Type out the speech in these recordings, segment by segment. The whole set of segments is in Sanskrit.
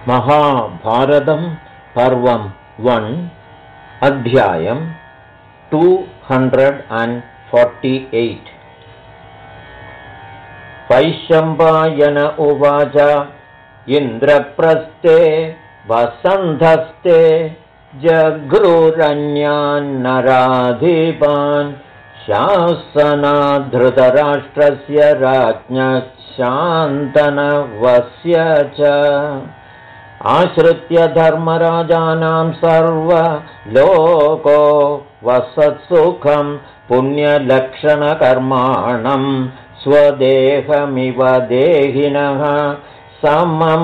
महाभारतं पर्वं 1 अध्यायं 248 वैशम्पायन उवाच इन्द्रप्रस्थे वसन्धस्ते जगृरन्यान्नराधिपान् शासनाद्धृतराष्ट्रस्य राज्ञः शान्तनवस्य च आश्रित्य धर्मराजानां सर्वलोको वसत्सुखं पुण्यलक्षणकर्माणं स्वदेहमिव देहिनः समं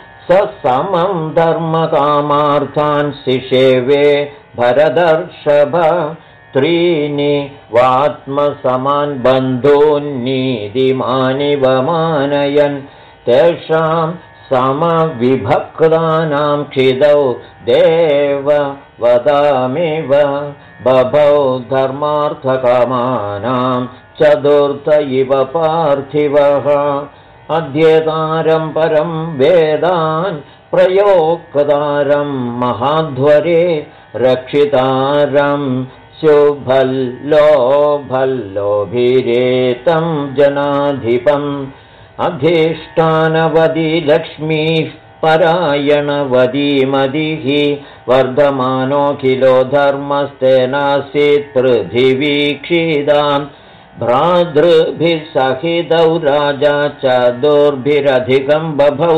धर्मकामार्थान् सिषेवे भरदर्षभ त्रीणि वात्मसमान् बन्धून्नीतिमानिव मानयन् तेषां समविभक्तानां क्षिदौ देव वदामिव बभौ धर्मार्थकामानां चतुर्थ इव पार्थिवः अध्येतारं परं वेदान् प्रयोक्तारं महाध्वरे रक्षितारं शुभल्लोभल्लोभिरेतं जनाधिपम् अधिष्ठानवदी लक्ष्मीः परायणवदी मदिः वर्धमानोऽखिलो धर्मस्तेनासीत् पृथिवीक्षितां भ्रातृभिः सहितौ राजा चतुर्भिरधिकं बभौ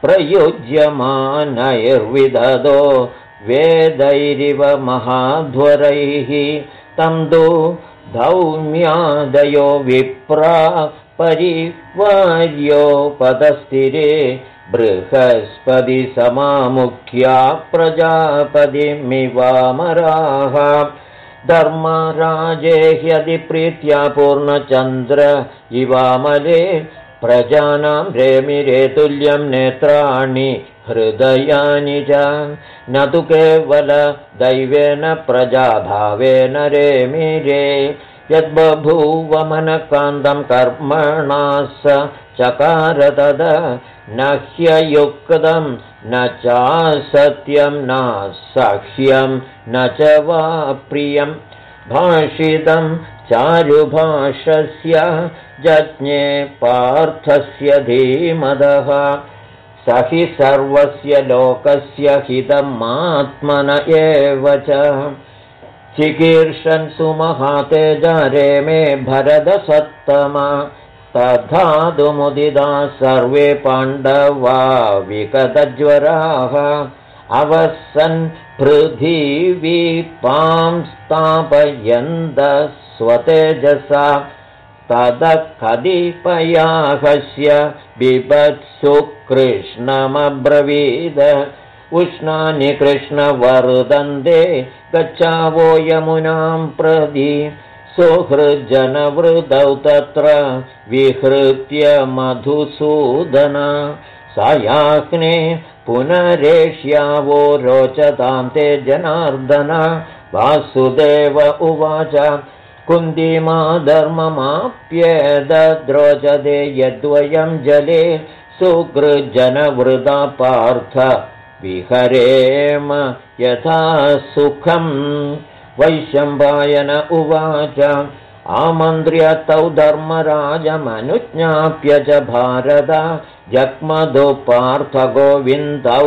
प्रयुज्यमानैर्विदधो वेदैरिव महाध्वरैः तं तु धौम्यादयो विप्रा परिवार्योपदस्थिरे बृहस्पति समामुख्या प्रजापतिमिवामराः धर्मराजे ह्यधिप्रीत्या पूर्णचन्द्र इवामले प्रजानां रेमिरे तुल्यं नेत्राणि हृदयानि च न तु केवल दैवेन प्रजाभावेन रेमिरे यद्बभूव मनकान्तं कर्मणा स चकार तद न ह्ययुक्तं न चासत्यं न सह्यं न च वा प्रियं भाषितं चारुभाषस्य जज्ञे पार्थस्य धीमदः स हि सर्वस्य लोकस्य हितमात्मन एव च चिकीर्षन् सुमहातेजरे मे भरतसत्तमा तथादुमुदिता सर्वे पाण्डवा विगतज्वराः अवसन् पृथिवीपां स्थापयन्त स्वतेजसा ततः कतिपयाहस्य बिभत्सु कृष्णमब्रवीद उष्णानि कृष्णवर्धन्ते गच्छावो यमुनां प्रति सुहृज्जनवृदौ तत्र विहृत्य मधुसूदन सायाह्ने पुनरेष्यावो रोचतां ते जनार्दन वासुदेव उवाच कुन्तीमाधर्ममाप्येदद्रोचते यद्वयं जले सुहृज्जनवृदा पार्थ विहरेम यथा सुखम् वैशम्पायन उवाच आमन्त्र्य तौ धर्मराजमनुज्ञाप्य च भारत जग्मधु पार्थगोविन्दौ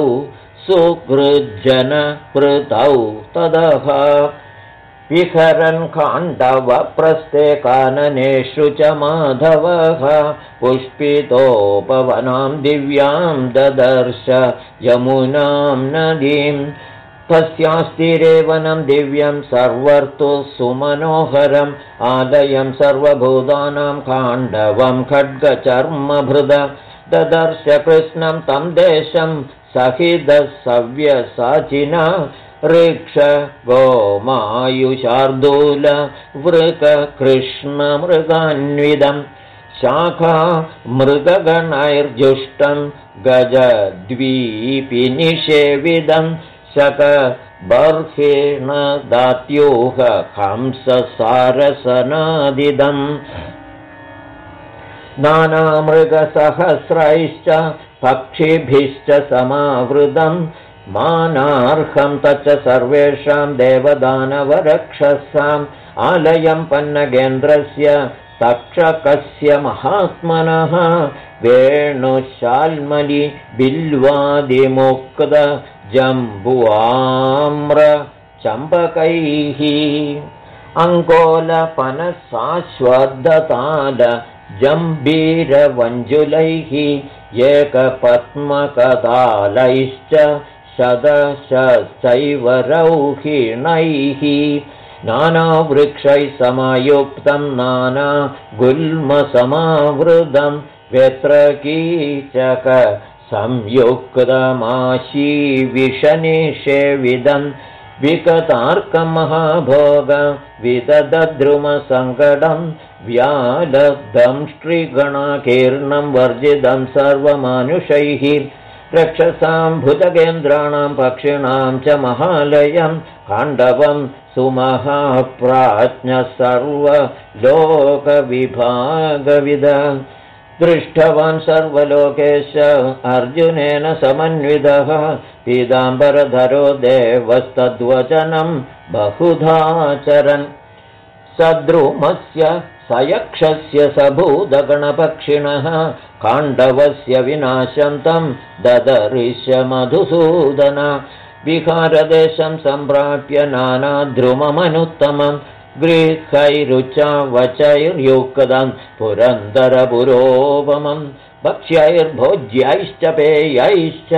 सुहृज्जनवृतौ ततः विहरन् खाण्डवप्रस्थे काननेषु च माधवः पुष्पितोपवनां दिव्यां ददर्श यमुनां नदीं तस्यास्तीरे वनं दिव्यं सर्वर्तु सुमनोहरम् आलयं सर्वभूतानां खाण्डवं खड्गचर्मभृद ददर्श कृष्णं तं देशं सहितः सव्यसाचिना ऋक्ष गोमायुशार्दूल वृक कृष्णमृगान्विदं शाखा मृगगणैर्जुष्टं गजद्वीपिनिषेविदं शकबर्हेण दात्यूह हंससारसनादिदम् नानामृगसहस्रैश्च पक्षिभिश्च समावृतं मानार्हं तच्च सर्वेषां देवदानवरक्षसाम् आलयं पन्नगेन्द्रस्य तक्षकस्य महात्मनः वेणुशाल्मलि बिल्वादिमुक्त जम्बुआम्र चम्पकैः अङ्कोलपनसाश्वद्धताल जम्बीरवञ्जुलैः एकपद्मकतालैश्च शतशैवरौहिणैः नानावृक्षैः समायुक्तं नानागुल्मसमावृतं व्यत्रकीचक संयुक्तमाशीविषनिषेविदं विकतार्कं महाभोगं विदद्रुमसङ्कटं व्यालब्धं वर्जितं सर्वमानुषैः रक्षसां भुजगेन्द्राणां पक्षिणां च महालयं काण्डवं सुमहाप्राज्ञः सर्वलोकविभागविद दृष्टवान् सर्वलोकेश अर्जुनेन समन्वितः पीताम्बरधरो देवस्तद्वचनं बहुधाचरन् सद्रुमस्य सयक्षस्य सभूतगणपक्षिणः काण्डवस्य विनाशं तं ददर्श मधुसूदन विहारदेशं सम्प्राप्य नानाद्रुममनुत्तमं गृहैरुच्चावचैर्युक्तं पुरन्दरपुरोपमं भक्ष्यैर्भोज्यैश्च पेयैश्च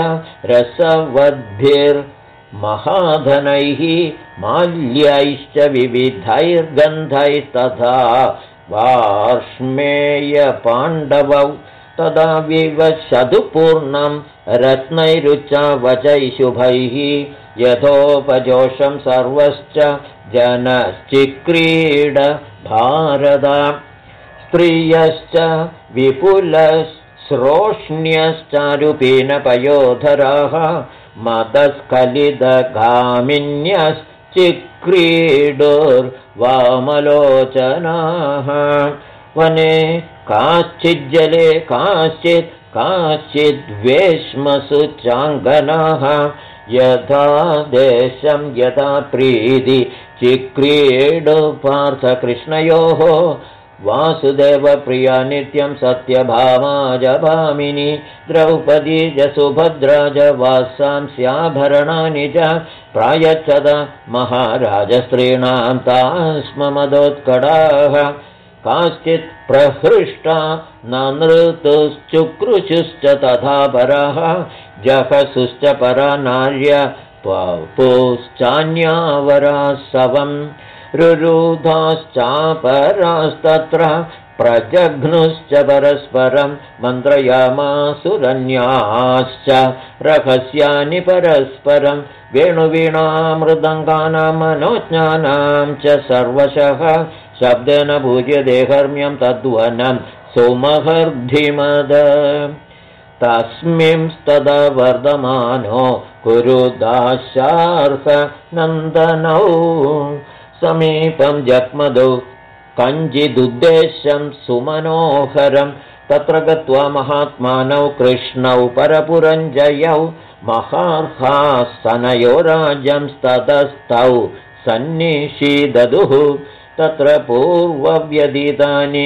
रसवद्भिर्महाधनैः माल्यैश्च विविधैर्गन्धैस्तथा वार्ष्मेयपाण्डवौ तदा विवशदुपूर्णं रत्नैरुच्चावचैः शुभैः यथोपजोषं सर्वश्च जनश्चिक्रीड भारत स्त्रियश्च विपुलश्रोष्ण्यश्चारुपीनपयोधराः मदस्खलितगामिन्यश्चिक्रीडुर्वामलोचनाः वने काश्चिज्जले काश्चिद्वेश्मसु चाङ्गनाः यथा देशं यथा प्रीति चिक्रीडु पार्थकृष्णयोः वासुदेवप्रिया नित्यं सत्यभामा जभामिनी द्रौपदी च सुभद्रा च वासांस्याभरणानि च प्रायच्छद महाराजस्त्रीणां तास्ममदोत्कटाः काश्चित् प्रहृष्टा ननृतुश्चुक्रुशुश्च तथा पराः जहसुश्च परा नार्य पपुश्चान्यावरासवम् रुरुधाश्चापरास्तत्र प्रजघ्नुश्च परस्परं मन्त्रयामासुरन्याश्च रहस्यानि परस्परं वेणुवीणामृदङ्गानां मनोज्ञानां च सर्वशः शब्देन भूज्यते हर्म्यं तद्वनं सुमहर्धिमद तस्मिंस्तदा वर्धमानो कुरुदाशार्हनन्दनौ समीपं जग्मदौ कञ्चिदुद्देश्यं सुमनोहरं तत्र गत्वा महात्मानौ कृष्णौ परपुरञ्जयौ महार्हासनयो राज्यंस्ततस्तौ सन्निषीददुः तत्र पूर्वव्यतीतानि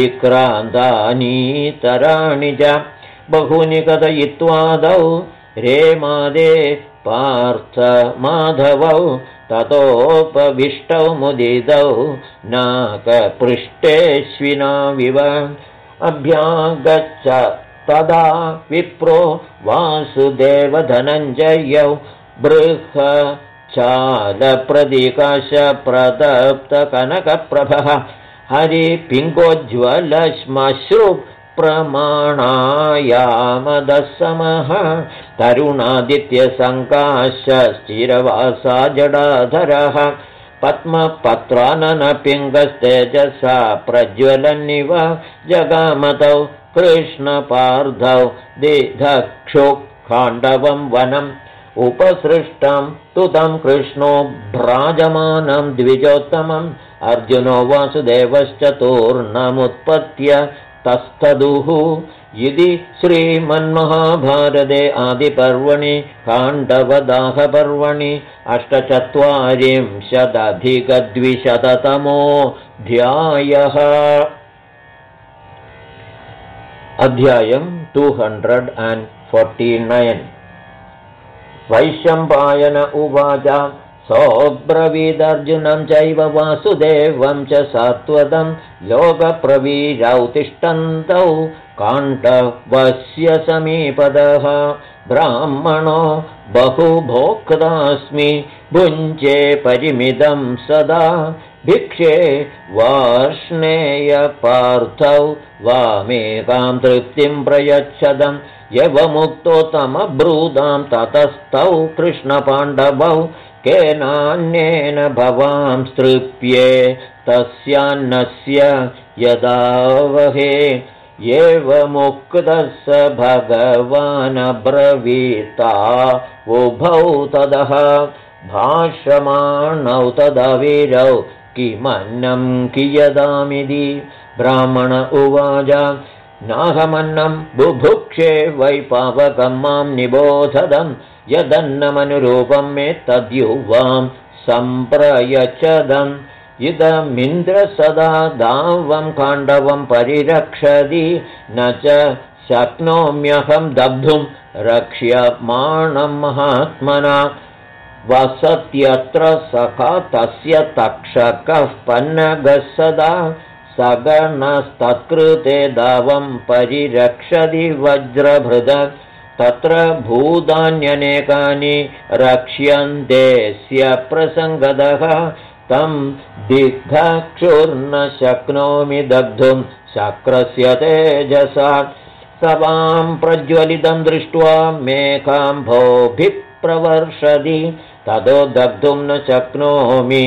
विक्रान्तानीतराणि च बहूनि कथयित्वादौ रेमादे पार्थ माधवौ ततोपविष्टौ मुदितौ नाकपृष्ठेष्विनाविव अभ्यागच्छ तदा विप्रो वासुदेवधनञ्जयौ बृहच्चालप्रदिकाशप्रदप्तकनकप्रभः हरिपिङ्गोज्ज्वलश्मश्रु प्रमाणायामदसमः तरुणादित्यसङ्काशश्चिरवासा जडाधरः पद्मपत्राननपिङ्गस्तेजसा प्रज्वलन्निव जगामतौ कृष्णपार्धौ दिधक्षुखाण्डवं वनम् उपसृष्टं तु तं कृष्णो भ्राजमानं द्विजोत्तमम् अर्जुनो वासुदेवश्च तूर्णमुत्पत्य तस्तदुः इति श्रीमन्महाभारते आदिपर्वणि काण्डवदाहपर्वणि 48-अधिक-200तमोऽध्यायः। अध्यायं 249। वैशम्पायन उवाच सोऽब्रवीदर्जुनं चैव वासुदेवं च सात्वतं लोकप्रवीरौ तिष्ठन्तौ काण्डवस्य समीपदः। ब्राह्मणो बहुभोक्तास्मि भुञ्जे परिमितं सदा भिक्षे वार्ष्णेयपार्थौ वामेकां तृप्तिं प्रयच्छदं यवमुक्तो तमब्रूदां ततस्तौ कृष्णपाण्डवौ केनान्येन भवां तृप्ये तस्यान्नस्य यदावहे एवमुक्तः स भगवानब्रवीता उभौ तदः भाषमाणौ तदवीरौ किमन्नं कियदामिति। ब्राह्मण उवाच नाहमन्नं बुभुक्षे वै पावकं मां निबोधदं यदन्नमनुरूपं मे तद्युवां सम्प्रयच्छदम् इदमिन्द्र सदा दावं काण्डवं परिरक्षति न च शक्नोम्यहं दग्धुं रक्ष्यमाणं महात्मना। वसत्यत्र सखा तस्य तक्षकः पन्नगः सदा सगणस्तत्कृते दावं परिरक्षति वज्रभृद तत्र भूतान्यनेकानि रक्ष्यन्तेऽस्य प्रसङ्गतः तं दिग्धक्षुर्न शक्नोमि दग्धुं शक्रस्य तेजसा। सवां प्रज्वलितं दृष्ट्वा मेकाम्भोभिः प्रवर्षति ततो दग्धुं न शक्नोमि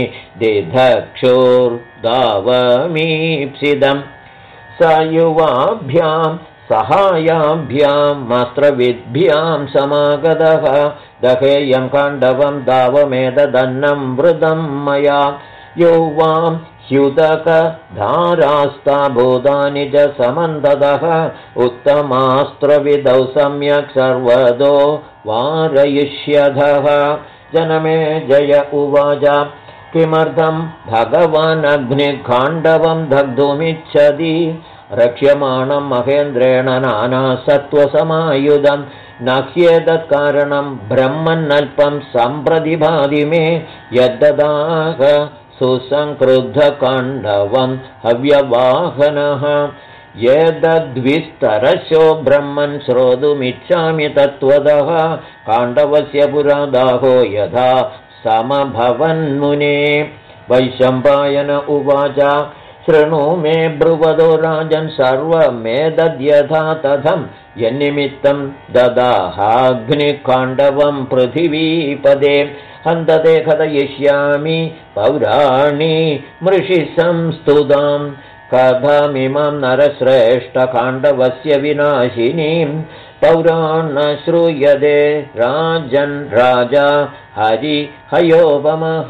दिग्धक्षुर्दावमीप्सितं। स युवाभ्यां सहायाभ्यां मस्त्रविद्भ्यां समागतः दहेयं काण्डवं दावमेतदन्नं वृदं मया। युवां ह्युदकधारास्ता भूतानि च समन्ततः उत्तमास्त्रविदौ सम्यक् सर्वतो वारयिष्यधः। जनमे जय उवाच किमर्थं भगवानग्निकाण्डवं दग्धुमिच्छति रक्ष्यमाणं महेन्द्रेण नानासत्त्वसमायुधं न ह्येतत्कारणं ब्रह्मन्नल्पं सम्प्रतिभाति मे यद्ददाह सुसंक्रुद्धकाण्डवं हव्यवाहनः। एतद्विस्तरशो ब्रह्मन् श्रोतुमिच्छामि तत्त्वतः काण्डवस्य पुरादाहो यथा समभवन्मुने। वैशम्पायन उवाच शृणु मे ब्रुवदो राजन् सर्वमेतद्यथा तथं यन्निमित्तं ददाहाग्निकाण्डवं पृथिवीपदे हन्तते कथयिष्यामि पौराणी मृषि संस्तुतां कथमिमं नरश्रेष्ठकाण्डवस्य विनाशिनीं पौराण श्रूयते राजन् राजा हरिहयोपमः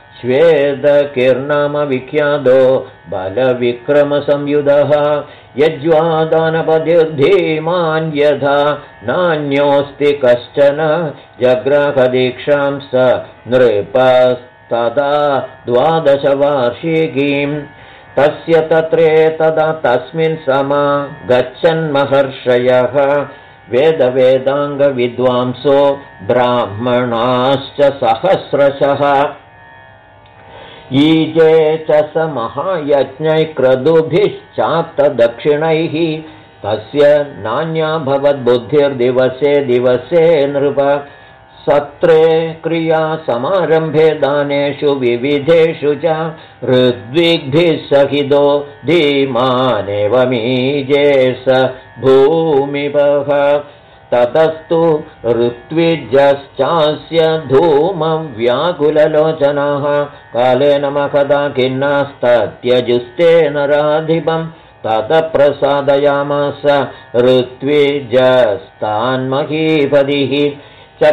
श्वेतकिर्नामविख्यातो बलविक्रमसंयुधः यज्वादानपतिर्धीमान् यथा नान्योऽस्ति कश्चन जग्राहदीक्षां स नृपस्तदा 12 तस्य तत्रे तदा तस्मिन् समा गच्छन्महर्षयः वेदवेदाङ्गविद्वांसो ब्राह्मणाश्च सहस्रशः ईजे च स महायज्ञैः क्रतुभिश्चाप्तदक्षिणैः तस्य नान्या भवद्बुद्धिर्दिवसे दिवसे नृप सत्रे क्रिया समारम्भे दानेषु विविधेषु च ऋद्विग्भिः सहितो धीमानेवमीजे स भूमिपः ततस्तु ऋत्विजश्चास्य धूमं व्याकुललोचनाः कालेन मखदा खिन्नास्तत्यजुस्ते नराधिपं ततः प्रसादयामास ऋत्विजस्तान्महीपतिः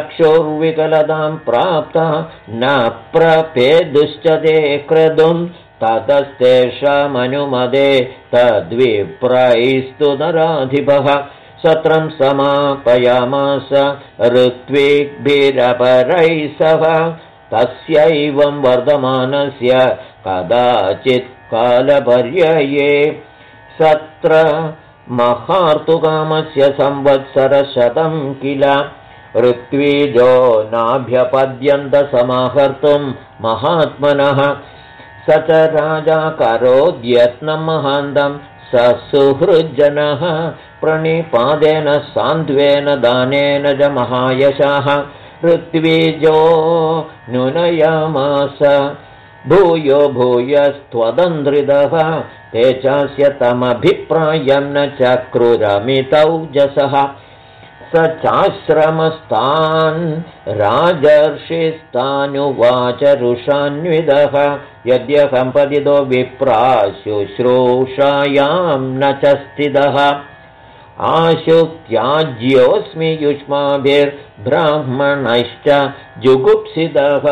चक्षुर्विकलतां प्राप्ता न प्रपेदुश्च ते क्रतुं ततस्तेषामनुमदे तद्विप्रैस्तु नराधिपः सत्रं समापयामास ऋत्विग्भिरपरैः सह तस्यैवं वर्धमानस्य कदाचित् कालपर्यये सत्र महार्तुकामस्य संवत्सरशतं किल ऋत्विजो नाभ्यपद्यन्तसमाहर्तुं महात्मनः स च राजा करोद्यत्नं महान्तं स सुहृज्जनः प्रणिपादेन सान्त्वेन दानेन च महायशः ऋत्विजो नुनयामास भूयो भूयस्त्वदन्द्रिदः ते चास्य तमभिप्रायं न चक्रुरमितौजसः स चाश्रमस्तान् राजर्षिस्तानुवाच रुषान्विदः यद्यहं पतितो विप्रा शुश्रूषायां न च स्थितः आशु त्याज्योऽस्मि युष्माभिर्ब्राह्मणैश्च जुगुप्सितः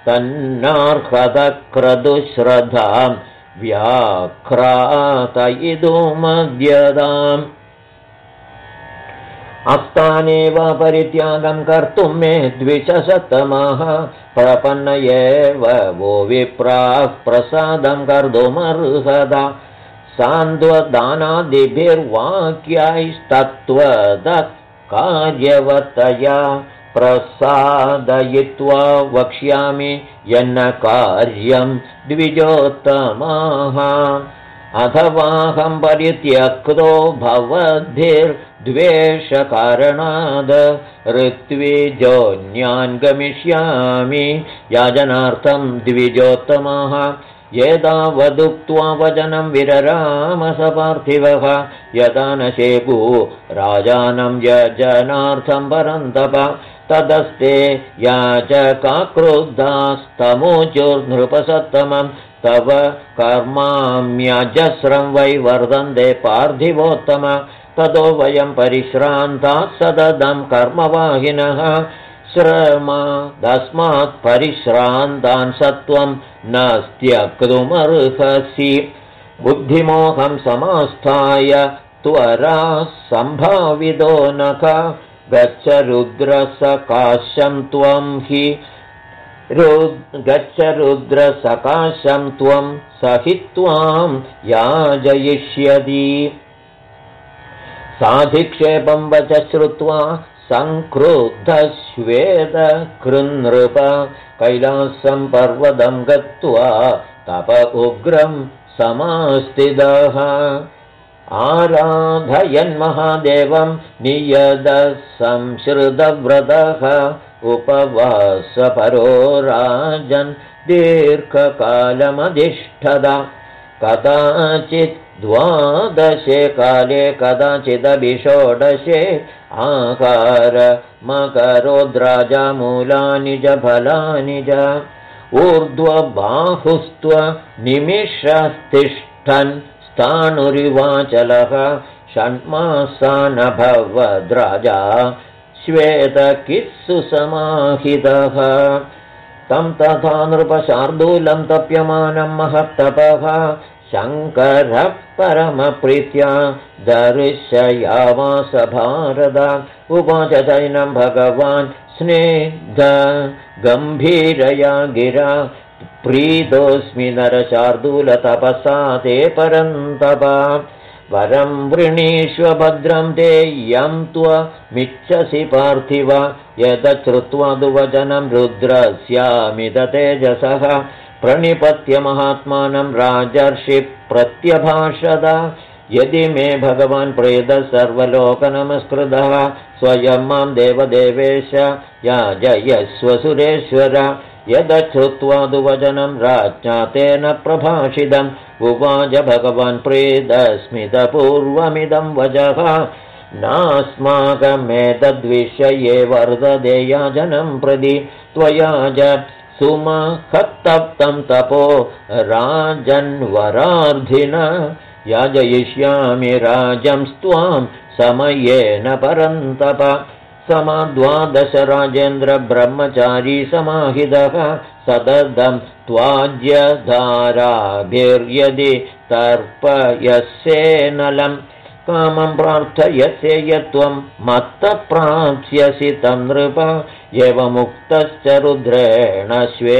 तन्नार्हतक्रतुश्रद्धां व्याघ्रातयितुमद्यताम् अस्तानेव परित्यागं कर्तुं मे द्विषशतमाः प्रपन्न एव वो विप्राः प्रसादं कर्तुमर्हता सान्द्वदानादिभिर्वाक्यैस्तत्त्वदत् कार्यवतया प्रसादयित्वा वक्ष्यामि यन्न कार्यं द्विजोत्तमाः अथवाहं परित्यक्तो भवद्भिर्द्वेषकारणाद् ऋत्विजोऽन्यान् गमिष्यामि याजनार्थं द्विजोत्तमाः एतावदुक्त्वा वचनं विररामसपार्थिवः यदा न शेकु राजानं यजनार्थं परन्तप तदस्ते याचकाक्रुद्धास्तमुचुर्नृपसत्तमं तव कर्माम्यजस्रं वै वर्धन्ते पार्थिवोत्तम ततो वयं परिश्रान्ताः सततं कर्मवाहिनः श्रमादस्मात् परिश्रान्तान् सत्वं न त्यक्तुमर्हसि बुद्धिमोहं समास्थाय त्वरा सम्भावितो नख गच्छ रुद्रसकाशं त्वं हि गच्छ रुद्रसकाशं त्वं सहित्वां याजयिष्यति साधिक्षेपं वच श्रुत्वा सङ्क्रुद्धश्वेतकृन्नृप कैलासं पर्वतं गत्वा तप उग्रं समास्थितः आराधयन्महादेवं नियतसंश्रितव्रतः उपवासपरो राजन् दीर्घकालमधिष्ठदा कदाचित् द्वादशे काले कदाचिदभिषोडशे आकार मकरोद्राजमूलानि च फलानि च ऊर्ध्वबाहुस्त्व निमिषस्तिष्ठन् स्थाणुरिवाचलः षण्मासानभवद्राजा श्वेतकित्सु समाहितः तं तथा नृपशार्दूलं तप्यमानं महत्तपः शङ्करः परमप्रीत्या दर्शयामास भारत उवाच चैनं भगवान् स्निग्ध गम्भीरया गिरा प्रीतोऽस्मि नरशार्दूलतपसा ते परन्तप वरं वृणीष्व भद्रं ते यं त्वमिच्छसि पार्थिव यतश्रुत्वा दुवचनं रुद्रस्यामिततेजसः प्रणिपत्य महात्मानं राजर्षि प्रत्यभाषद यदि मे भगवान् प्रेतः सर्वलोकनमस्कृतः स्वयं मां देवदेवेश याजयस्व सुरेश्वर यदश्रुत्वा दुवचनं राज्ञा तेन प्रभाषितम् उवाच भगवान् प्रेतस्मितपूर्वमिदं वचः नास्माकमेतद्विषये वर्तते याजनं प्रति त्वया च सुमहत्तप्तं तपो राजन्वरार्धिन याजयिष्यामि राजं त्वां समयेन परन्तप समाद्वादश राजेन्द्रब्रह्मचारी समाहितः सततं त्वाज्यधाराभिर्यदि तर्पयस्येनलं कामं प्रार्थयस्य यत्त्वं मत्तः प्राप्स्यसि तं नृप एवमुक्तश्च रुद्रेण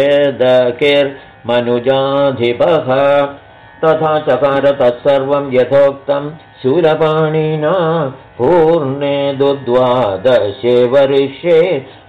श्वेदकिर्मनुजाधिपः तथा चकार तत्सर्वं यथोक्तं शूलपाणिना पूर्णे द्वादशे वर्षे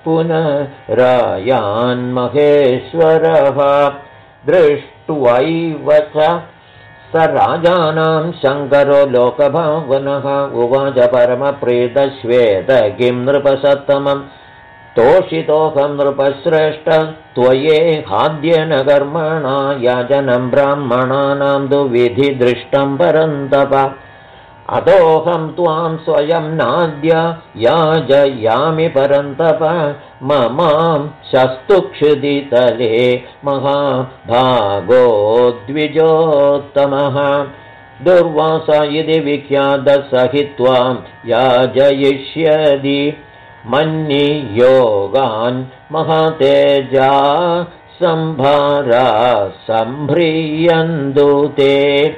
पुनरायान्महेश्वरः दृष्ट्वैव च स राजानां शङ्करो लोकभावनः उवाच परमप्रीतश्वेत किं नृपसत्तमं तोषितोऽहं नृपश्रेष्ठ त्वयेहाद्येन कर्मणा याजनं ब्राह्मणानां तु विधिदृष्टं परन्तप अतोऽहं त्वां स्वयं नाद्य याजयामि परन्तप ममां शस्तुक्षुदितले महाभागो द्विजोत्तमः दुर्वासा इति विख्यातः स हि त्वां याजयिष्यति मन्नियोगान् महातेजा सम्भारा सम्भ्रियन्तु ते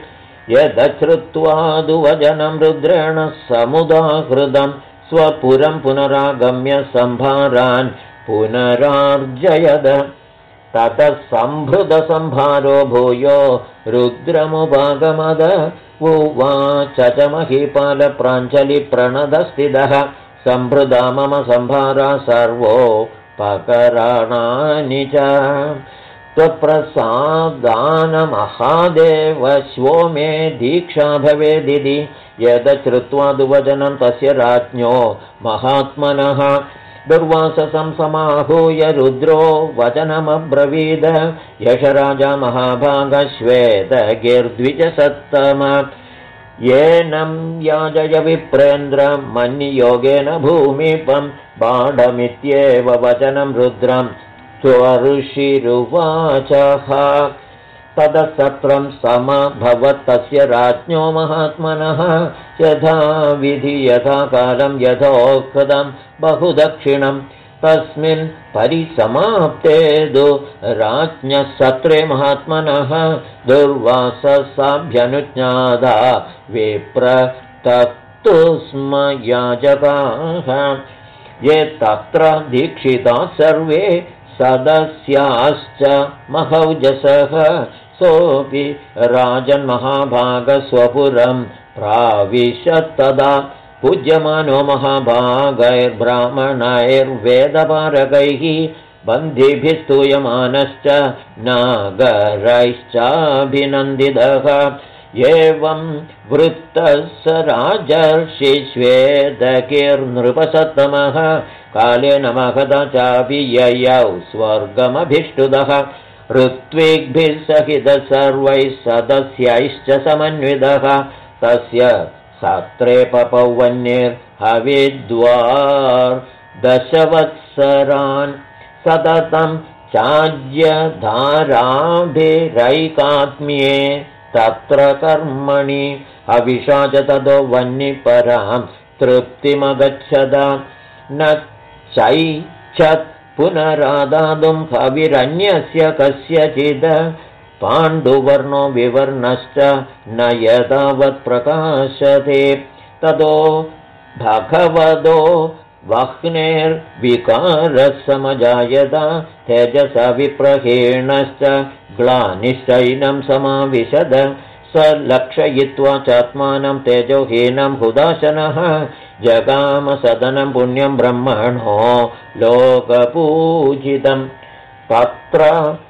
यदश्रुत्वादुवचनं रुद्रेण समुदाहृतं स्वपुरं पुनरागम्य सम्भारान् पुनरार्जयद ततः सम्भृतसम्भारो भूयो रुद्रमुपागमद उवाच च महीपालप्राञ्जलिप्रणतस्थितः सम्भृता मम सम्भारा सर्वोपकरणानि च त्वत्प्रसादानमहादेव श्वो मे दीक्षा भवेदिति यदश्रुत्वादुवचनं तस्य राज्ञो महात्मनः दुर्वाससं समाहूय रुद्रो वचनमब्रवीद यश राजा महाभागश्वेतगिर्द्विजसत्तम येनं याजय विप्रेन्द्र मन्नियोगेन भूमिपं बाढमित्येव वचनं रुद्रं त्वर्षिरुवाचः तदसत्रं समभवत्तस्य राज्ञो महात्मनः यथा विधि यथा कालं यथोक्तं बहुदक्षिणं तस्मिन् परिसमाप्ते दु राज्ञः सत्रे महात्मनः दुर्वाससाभ्यनुज्ञाता विप्रतप्तु स्म याजकाः ये तत्र दीक्षिताः सर्वे सदस्याश्च महौजसः सोऽपि राजन्महाभागस्वपुरं प्राविशत्तदा पूज्यमानो महाभागैर्ब्राह्मणैर्वेदपारकैः बन्दिभिः स्तूयमानश्च नागरैश्चाभिनन्दितः एवं वृत्तः स राजर्षिश्वेतकिर्नृपसत्तमः कालेन महता चापि ययौ स्वर्गमभिष्टुतः ऋत्विग्भिः सहितः सर्वैः सदस्यैश्च समन्वितः तस्य सत्रे पपौवन्यैर्हविद्वार्दशवत्सरान् सततं चाज्यधाराभिरैकात्म्ये तत्र कर्मणि हविषा च ततो वह्निपरां तृप्तिमगच्छद न चैच्छत् पुनरादातुं हविरन्यस्य कस्यचित् पाण्डुवर्णो विवर्णश्च न यथावत् प्रकाशते ततो भगवतो वह्नेर्विकारः समजायत तेजसा विप्रहीणश्च ग्लानिश्चैनं समाविशद स लक्षयित्वा चात्मानं तेजोहीनं हुदाशनः जगाम सदनं पुण्यं ब्रह्मणो लोकपूजितं तत्र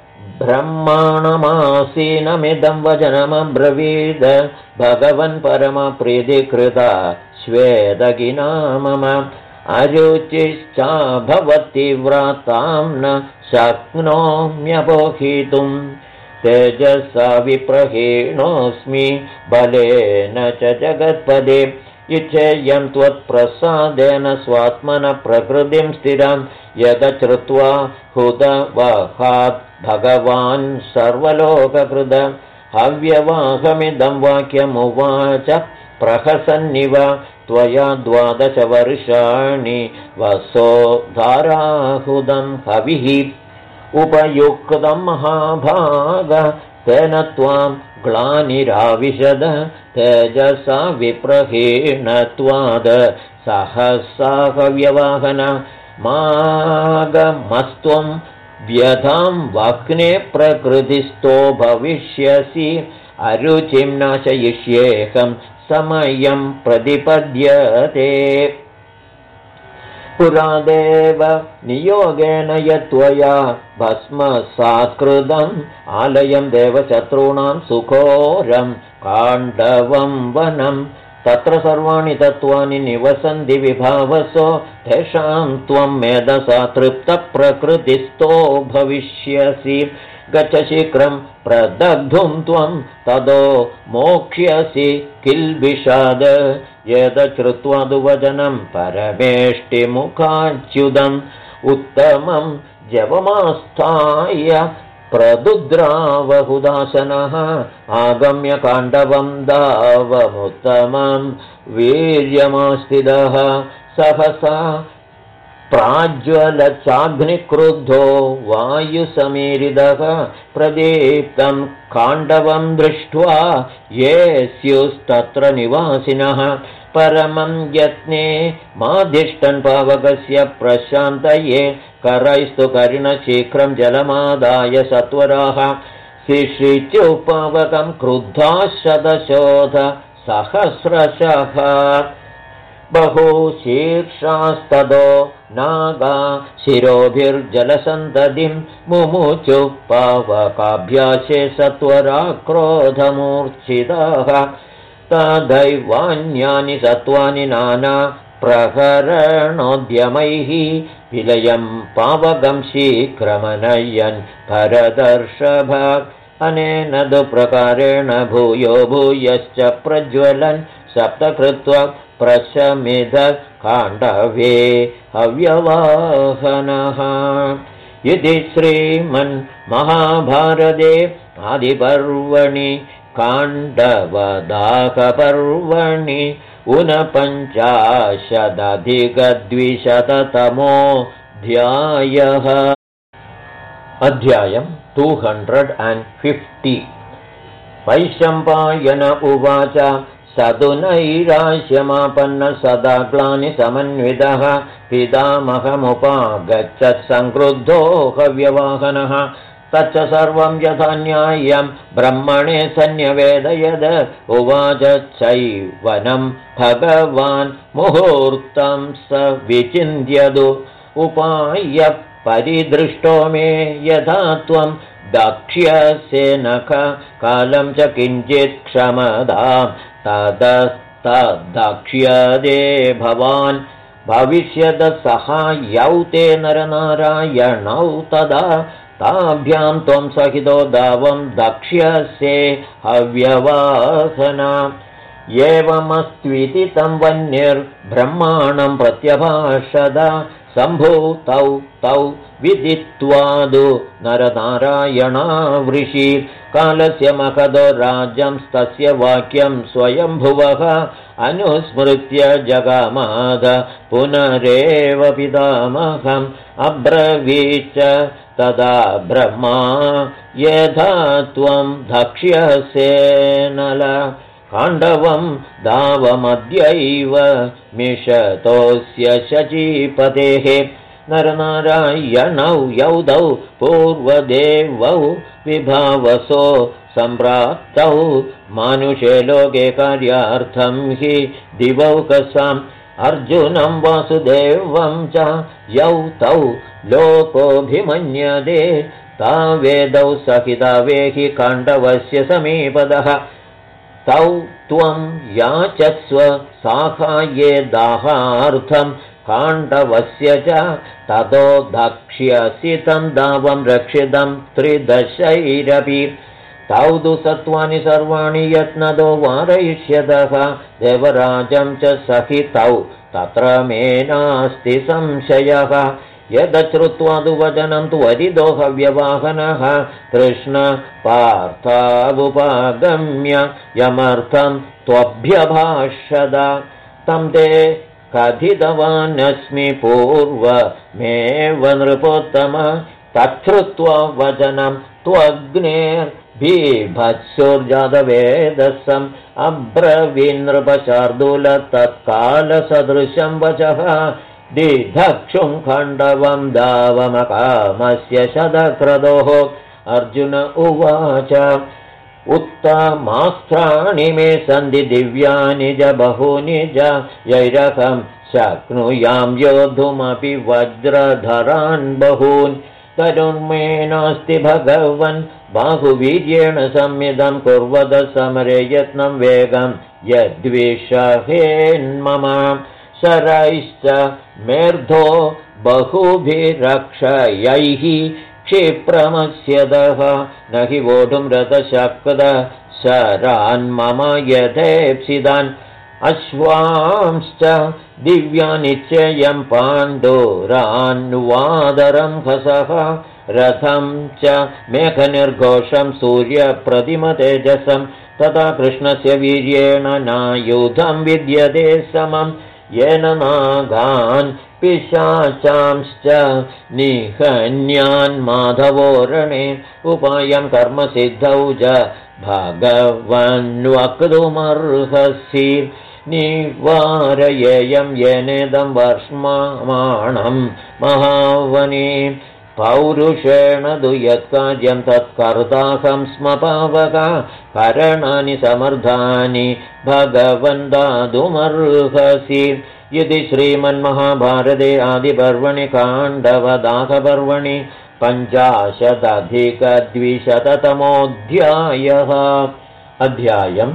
ब्रह्माणमासीनमिदं वचनमब्रवीद भगवन् परमप्रीतिकृता श्वेतगिना मम अरुचिश्चाभवतीव्रातां न शक्नोम्यपोहितुं तेजसा विप्रहीणोऽस्मि बलेन च जगत्पदे इच्छेयं त्वत्प्रसादेन स्वात्मनः प्रकृतिं स्थिरां यदश्रुत्वा हुतवहात् भगवान् सर्वलोककृत हव्यवाहमिदं वाक्यमुवाच प्रहसन्निव त्वया 12 वर्षाणि वसोधाराहुदं हविः उपयुक्तं महाभाग तेन त्वां ग्लानिराविशद तेजसा विप्रहीणत्वाद सहसाहव्यवाहन मागमस्त्वं व्यधां वह्ने प्रकृतिस्थो भविष्यसि अरुचिं नाशयिष्येऽहं समयं प्रतिपद्यते पुरादेव नियोगेन यत्त्वया भस्मसात्कृतम् आलयं देवशत्रूणां सुघोरं काण्डवं वनं तत्र सर्वाणि तत्त्वानि निवसन्ति विभावसो तेषां त्वं मेधसा तृप्तप्रकृतिस्थो भविष्यसि गच्छ शीघ्रं प्रदग्धुं त्वं ततो मोक्ष्यसि किल्बिषाद यदश्रुत्वा दुवचनं परमेष्टिमुखाच्युतम् उत्तमं जवमास्थाय प्रदुद्रावहुदासनः आगम्य काण्डवं दावमुत्तमं वीर्यमास्थितः सहसा प्राज्वलचाग्निक्रुद्धो वायुसमीरितः प्रदीप्तं काण्डवं दृष्ट्वा ये स्युस्तत्र निवासिनः परमं यत्ने माधिष्ठन् पावकस्य प्रशान्तये करैस्तु करिणशीघ्रं जलमादाय सत्वराः शिश्रिचुपावकं क्रुद्धा शतशोध सहस्रशः बहुशीर्षास्तदो नागा शिरोभिर्जलसन्ततिं मुमुचु पावकाभ्यासे सत्वरा क्रोधमूर्च्छिताः तदैवान्यानि सत्त्वानि नाना प्रहरणोद्यमैः विलयं पावकं शीघ्रमनयन् भरतर्षभ अनेन दुप्रकारेण भूयो भूयश्च प्रज्वलन् सप्तकृत्वा प्रशमिद काण्डवे हव्यवाहनः इति श्रीमन्महाभारते आदिपर्वणि काण्डवदाहपर्वणि ऊनपञ्चाशदधिकद्विशततमोऽध्यायः अध्यायं 250 वैशम्पायन उवाच सदुनैराश्यमापन्न सदा ग्लानि समन्वितः पितामहमुपागच्छत् संक्रुद्धो हव्यवाहनः तच्च सर्वं यथा न्याय्यं ब्रह्मणे सन्न्यवेदयद उवाच चैवनं भगवान् मुहूर्तं स विचिन्त्यदु उपाय परिदृष्टो मे यथा त्वं दाक्ष्यसेनख कालं च किञ्चित् क्षमदां तदस्तदाक्ष्यदे भवान् भविष्यद सहायौ ते नरनारायणौ तदा ताभ्यां त्वं सहितो दावं दक्ष्यसे हव्यवाहना एवमस्त्विति तं वह्निर्ब्रह्माणं प्रत्यभाषद सम्भूतौ तौ विदित्वादु नरनारायणा वृषि कालस्य महदो राज्यंस्तस्य वाक्यं स्वयंभुवः अनुस्मृत्य जगामाद पुनरेव पितामहम् अब्रवीच तदा ब्रह्मा यथा त्वं दक्ष्यसे नल काण्डवं दावमद्यैव मिषतोऽस्य शचीपतेः नरनारायणौ यौदौ पूर्वदेवौ विभावसो सम्प्राप्तौ मानुषे लोके कार्यार्थं हि दिवौकसाम् अर्जुनं वासुदेवं च यौतौ लोकोऽभिमन्यते तावेदौ सहिता वेहि काण्डवस्य समीपतः तौ त्वं याचस्व साहाय्ये दाहार्थं काण्डवस्य च ततो दक्ष्यसि तं दावं रक्षितं 13 तौ तु सत्त्वानि सर्वाणि यत्नदो वारयिष्यतः देवराजं च सहितौ तत्र मे नास्ति संशयः यदश्रुत्वा तु वचनं त्वरितो हव्यवाहनः कृष्ण पार्थावुपागम्य यमर्थं त्वभ्यभाषद तं ते कथितवानस्मि पूर्वमेव नृपोत्तम तच्छ्रुत्वा वचनं त्वग्नेर्बिभत्सुर्जातवेदसम् अब्रवीन्नृपशार्दूल तत्कालसदृशं वचः दिधक्षुं खण्डवं दावमकामस्य शतक्रतोः अर्जुन उवाच उत्तमास्त्राणि मे सन्ति दिव्यानि च बहूनि च यैरहं शक्नुयां योद्धुमपि वज्रधरान् बहून् तरुर्मे नास्ति भगवन् बाहुवीर्येण संमिदं कुर्वद समरे यत्नं वेगं यद्विषहेन्मम शरैश्च मेर्धो बहुभिरक्षयैः क्षिप्रमस्यदः न हि वोढुं रथशक्द शरान्मम यथेप्सिदान् अश्वांश्च दिव्यानिश्चयं पाण्डुरान्वादरं हसः रथं च मेघनिर्घोषं सूर्यप्रतिमतेजसं तथा कृष्णस्य वीर्येण नायुधं विद्यते समं येन नागान् पिशाचांश्च निहन्यान् माधवोरणे उपायं कर्मसिद्धौ च भगवन्वक्तुमर्हसि निवारयेयं येनेदं वर्ष्माणं महावने पौरुषेण तु यत्कार्यं तत्कर्ताहं स्म पावका करणानि समर्थानि भगवन् दातुमर्हसि इति श्रीमन्महाभारते आदिपर्वणि काण्डवदाहपर्वणि 50-अधिक-200तमोऽध्यायः अध्यायम्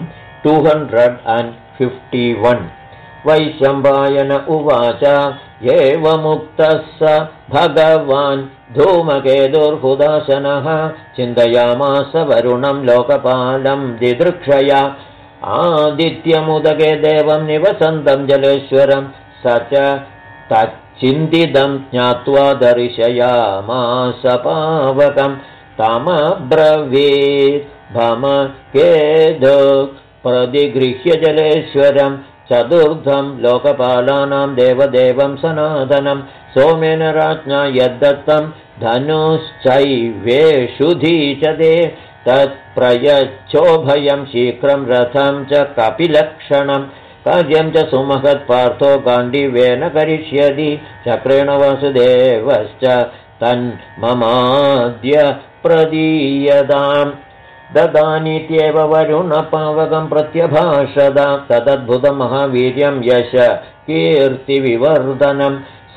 251 वैशम्पायन उवाच एवमुक्तः स भगवान् धूमकेतुर्हुदाशनः चिन्तयामास वरुणं लोकपालं दिदृक्षया आदित्यमुदके देवं निवसन्तं जलेश्वरं स च तच्चिन्तितं ज्ञात्वा दर्शयामास पावकं तमब्रवीत् भमकेदो प्रतिगृह्य जलेश्वरं चतुर्थं लोकपालानां देवदेवं सनातनं सोमेन राज्ञा यद्दत्तं धनुश्चैवेषुधी च ते तत्प्रयच्छोभयं शीघ्रं रथं च कपिलक्षणं कार्यं च सुमहत्पार्थो गाण्डीवेन करिष्यति चक्रेण वासुदेवश्च तन्ममाद्य प्रदीयताम् ददानीत्येव वरुणपावकं प्रत्यभाषदा तदद्भुतमहावीर्यं यश कीर्तिविवर्धनं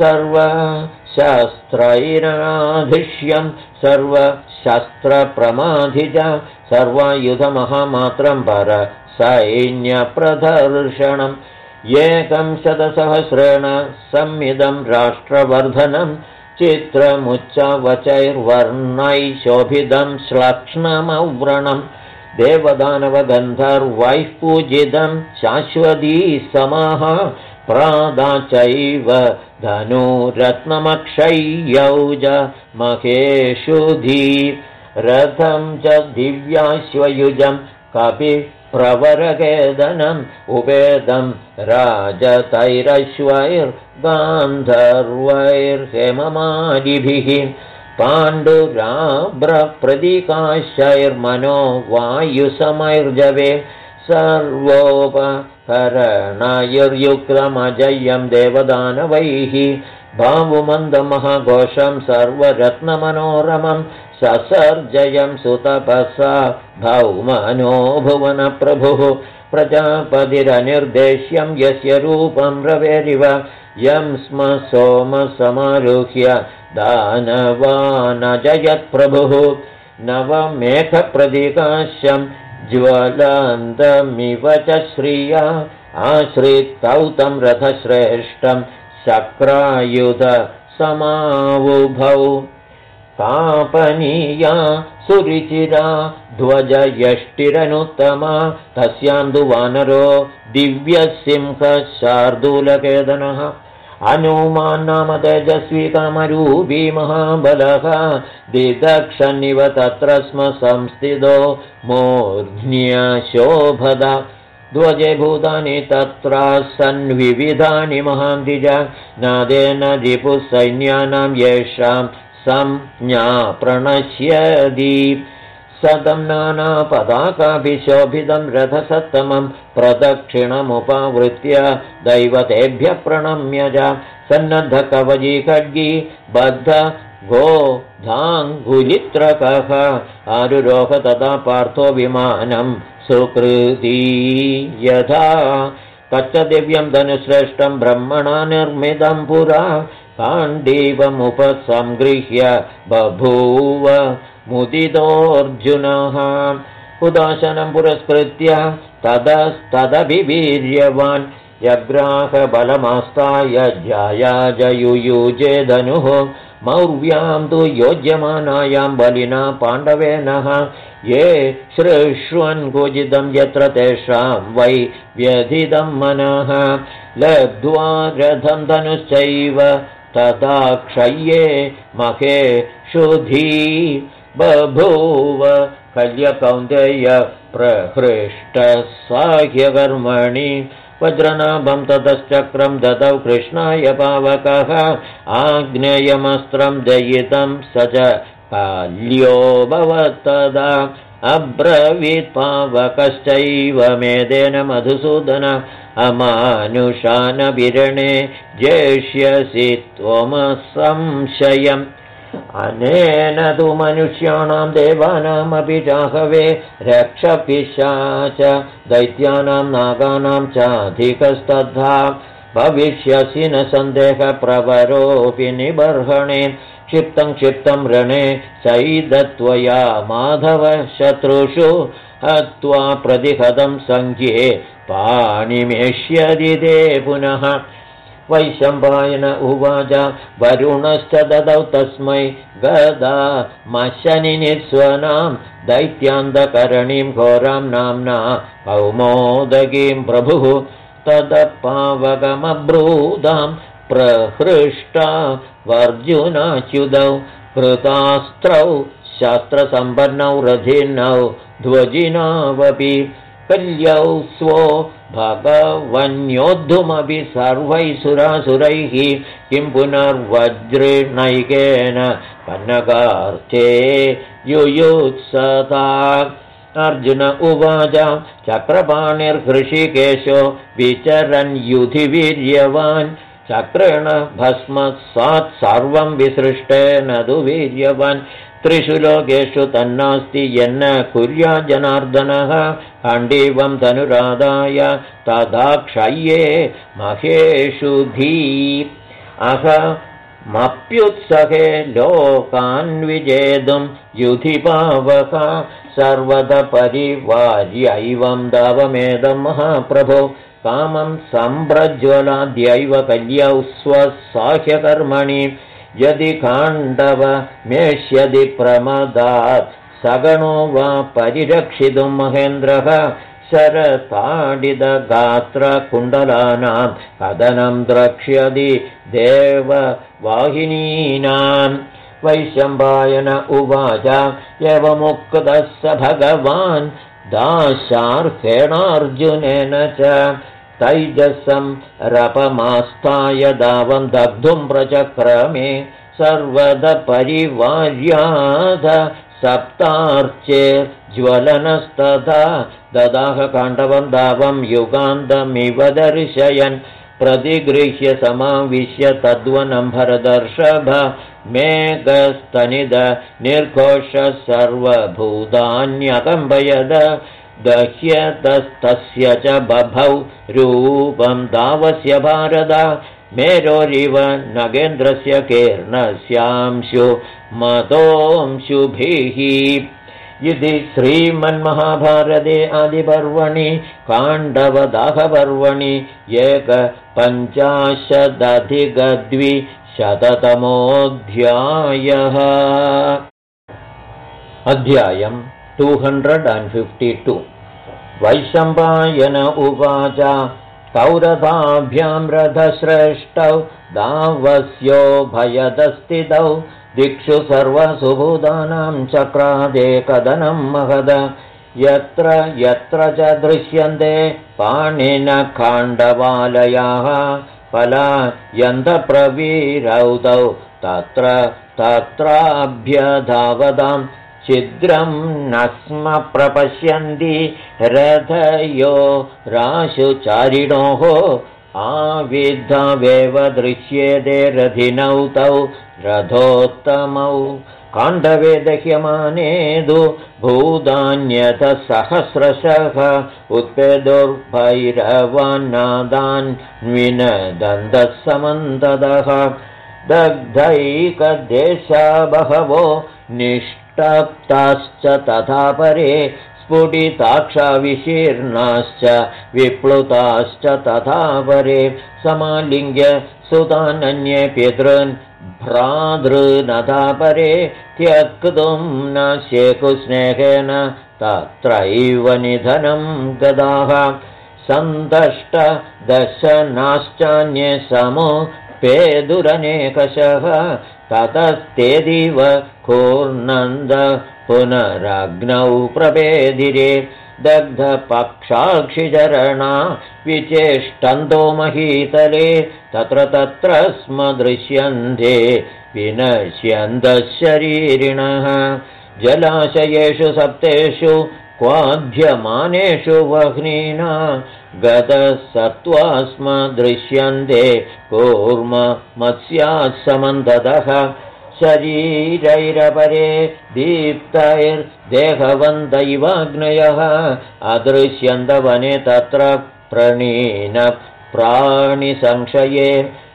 सर्वशस्त्रैराधिष्यं सर्वशस्त्रप्रमाधिज सर्वायुधमहामात्रं परसैन्यप्रदर्शनम् एकं शतसहस्रेण संमिदं राष्ट्रवर्धनं चित्रमुच्चवचैर्वर्णैः शोभितं श्लक्ष्णमव्रणं देवदानवगन्धर्वैः पूजितं शाश्वती समाः प्रादा चैव धनुरत्नमक्षय्यौज महेशुधी रथं च दिव्याश्वयुजं कपिप्रवरकेदनम् उपेदं राजतैरश्वैर्गान्धर्वैर्हेममालिभिः पाण्डुराभ्रप्रतीकाश्चैर्मनो वायुसमैर्जवे सर्वोपकरणैर्युक्तमजय्यं देवदानवैः भावुमन्दमहाघोषं सर्वरत्नमनोरमं ससर्जयं सुतपसा भौमनो भुवनप्रभुः प्रजापतिरनिर्देश्यं यस्य रूपं रवेरिव यं स्म सोमसमारुह्य दानवानजयत्प्रभुः नवमेघप्रतीकाश्यं ज्वलन्तमिव च श्रिया आश्रितौ तं रथश्रेष्ठं शक्रायुध समावुभौ कापनीया सुरिचिरा ध्वजयष्टिरनुत्तमा तस्यां तु वानरो दिव्यसिंहशार्दूलकेतनः हनुमान् नाम तेजस्वी कामरूपी महाबलः दिदक्षन्निव तत्र स्म संस्थितो मूर्ध्न्यशोभद ध्वजे भूतानि तत्र सन्विविधानि महान्तिज नादेन रिपुः सैन्यानां येषां संज्ञा प्रणश्यति सदं नानापताकाभिशोभितं रथसत्तमं प्रदक्षिणमुपावृत्य दैवतेभ्यः प्रणम्य च सन्नद्धकवची खड्गी बद्ध गोधाङ्गुलित्रकः आरुरोह तथा पार्थो विमानं सुकृती यथा तच्च धनुश्रेष्ठं ब्रह्मणा निर्मितं पुरा काण्डीवमुपसंगृह्य बभूव मुदितोऽर्जुनः उदाशनं पुरस्कृत्य तदभिवीर्यवान् यग्राहबलमास्ताय जयुयुजे धनुः मौर्व्यां तु योज्यमानायां बलिना पाण्डवेनः ये श्रुण्वन् कुजितं यत्र तेषां वै व्यथितं मनः लब्ध्वा रथं धनुश्चैव तथा क्षय्ये महे शुधी बभूव कल्यकौन्तेय प्रहृष्टसाह्यकर्मणि वज्रनाभं ततश्चक्रं ददौ कृष्णाय पावकः आग्नेयमस्त्रं दयितं स च काल्यो भवत्तदा अब्रवीत् पावकश्चैव मेदेन मधुसूदन अमानुषानविरणे जेष्यसि त्वमसंशयम् अनेन तु मनुष्याणां देवानामपि चाहवे रक्षपिशाच दैत्यानां नागानां चाधिकस्तथा भविष्यसि न सन्देहप्रवरोऽपि निबर्हणे क्षिप्तं रणे चैदत्वया माधव शत्रुषु हत्वा प्रतिहतं सङ्ख्ये पाणिमेष्यदि ते पुनः वैशम्पायन उवाच वरुणश्च ददौ तस्मै गदा मशनिनिस्वनां दैत्यान्तकरणीं घोरां नाम्ना कौमोदगीं प्रभुः तदपावकमब्रूदां प्रहृष्टा वर्जुनाच्युतौ कृतास्त्रौ शास्त्रसम्पन्नौ रथिनौ ध्वजिनावपि कल्यौ स्वो भगवन्योद्धुमपि सर्वैः सुरासुरैः किं पुनर्वज्रेणैकेन कनकार्थे युयुत्सता अर्जुन उवाच चक्रपाणिर्हृषिकेशो विचरन् युधि वीर्यवान् चक्रेण भस्मसात् सर्वं विसृष्टेन तु वीर्यवान् त्रिषु लोकेषु तन्नास्ति यन्न कुर्या जनार्दनः काण्डीवं धनुरादाय तदा क्षय्ये महेषु धी अहमप्युत्सहे लोकान् विजेतुं युधि पावक सर्वदा परिवार्यैवं दावमेदं महाप्रभो कामं सम्प्रज्वलाद्यैव कल्यौ स्वसाह्यकर्मणि यदि काण्डव मेष्यदि प्रमदात् सगणो वा परिरक्षितुं महेन्द्रः शरताडितगात्रकुण्डलानां कदनं द्रक्ष्यति देववाहिनीनां वैशम्पायन उवाच एवमुक्तः स भगवान् दाशार्हेणार्जुनेन च तैजसं रपमास्थाय दावं दग्धुं प्रचक्रमे सर्वदपरिवार्याध सप्तार्चे ज्वलनस्तथा ददाह काण्डवं दावं युगान्तमिव दर्शयन् प्रतिगृह्य समाविश्य तद्वनं भरदर्षभ मेघस्तनिद निर्घोष सर्वभूतान्यकम्पयद दह्यतस्तस्य च बभौ रूपं दावस्य भारत मेरोरिव नगेन्द्रस्य केर्णस्यांशु मतोंशुभिः इति श्रीमन्महाभारते आदिपर्वणि काण्डवदाहपर्वणि 150-द्विशततमोऽध्यायः। अध्यायम् 252 वैशम्पायन उवाच कौरवाभ्यां रथश्रेष्ठौ दावस्यो भयदस्थितौ दिक्षु सर्वसुभूतानां चक्रादे कदनं महद यत्र यत्र च दृश्यन्ते पाणिनखाण्डवालयाः पलायन्तप्रवीरौ तौ तत्र तत्राभ्यधावतां छिद्रं न स्म प्रपश्यन्ति रथयो राशुचारिणोः आविद्धावेव दृश्येते रथिनौ तौ रथोत्तमौ काण्डवे दह्यमानेदु भूतान्यथ सहस्रशः उत्पेदुर्भैरवान्नादान् विनदन्तः समन्ततः दग्धैकदेशा बहवो निष्टप्ताश्च तथा परे स्फुटिताक्षाविशीर्णाश्च विप्लुताश्च तथा परे समालिङ्ग्य सुतानन्ये पितॄन् भ्रातॄनथा परे त्यक्तुं न शेकुस्नेहेन तत्रैव निधनं गदाः सन्तष्ट दशनाश्चान्ये समुपेदुरनेकशः ततस्तेदिव कूर्नन्द पुनरग्नौ प्रपेदिरे दग्धपक्षाक्षिचरणा विचेष्टन्तो महीतले तत्र तत्र स्म दृश्यन्ते विनश्यन्तः शरीरिणः जलाशयेषु सप्तेषु क्वाध्यमानेषु वह्निना गतसत्त्वा स्म दृश्यन्ते कूर्म मत्स्याः समन्ततः शरीरैरपरे दीप्तैर्देहवन्त इवाग्नयः अदृश्यन्तवने तत्र प्रणीन प्राणिसंशये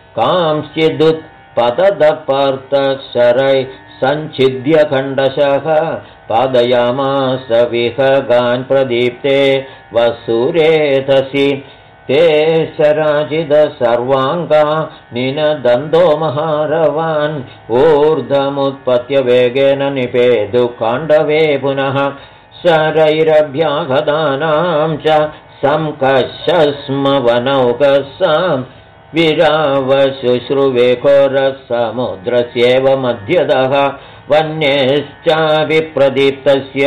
कांश्चिदुत्पतदपार्थशरै सञ्छिद्य खण्डशः पादयामास विहगान् प्रदीप्ते वसुरेधसि ते शराजिद सर्वाङ्गा निनदन्तो महारवान् ऊर्ध्वमुत्पत्य वेगेन निपेदु काण्डवे पुनः शरैरभ्याघदानां च संकषस्म वनौकसां विरावशुश्रुवे घोरसमुद्रस्येव मध्यतः वन्यश्चाभिप्रदीप्तस्य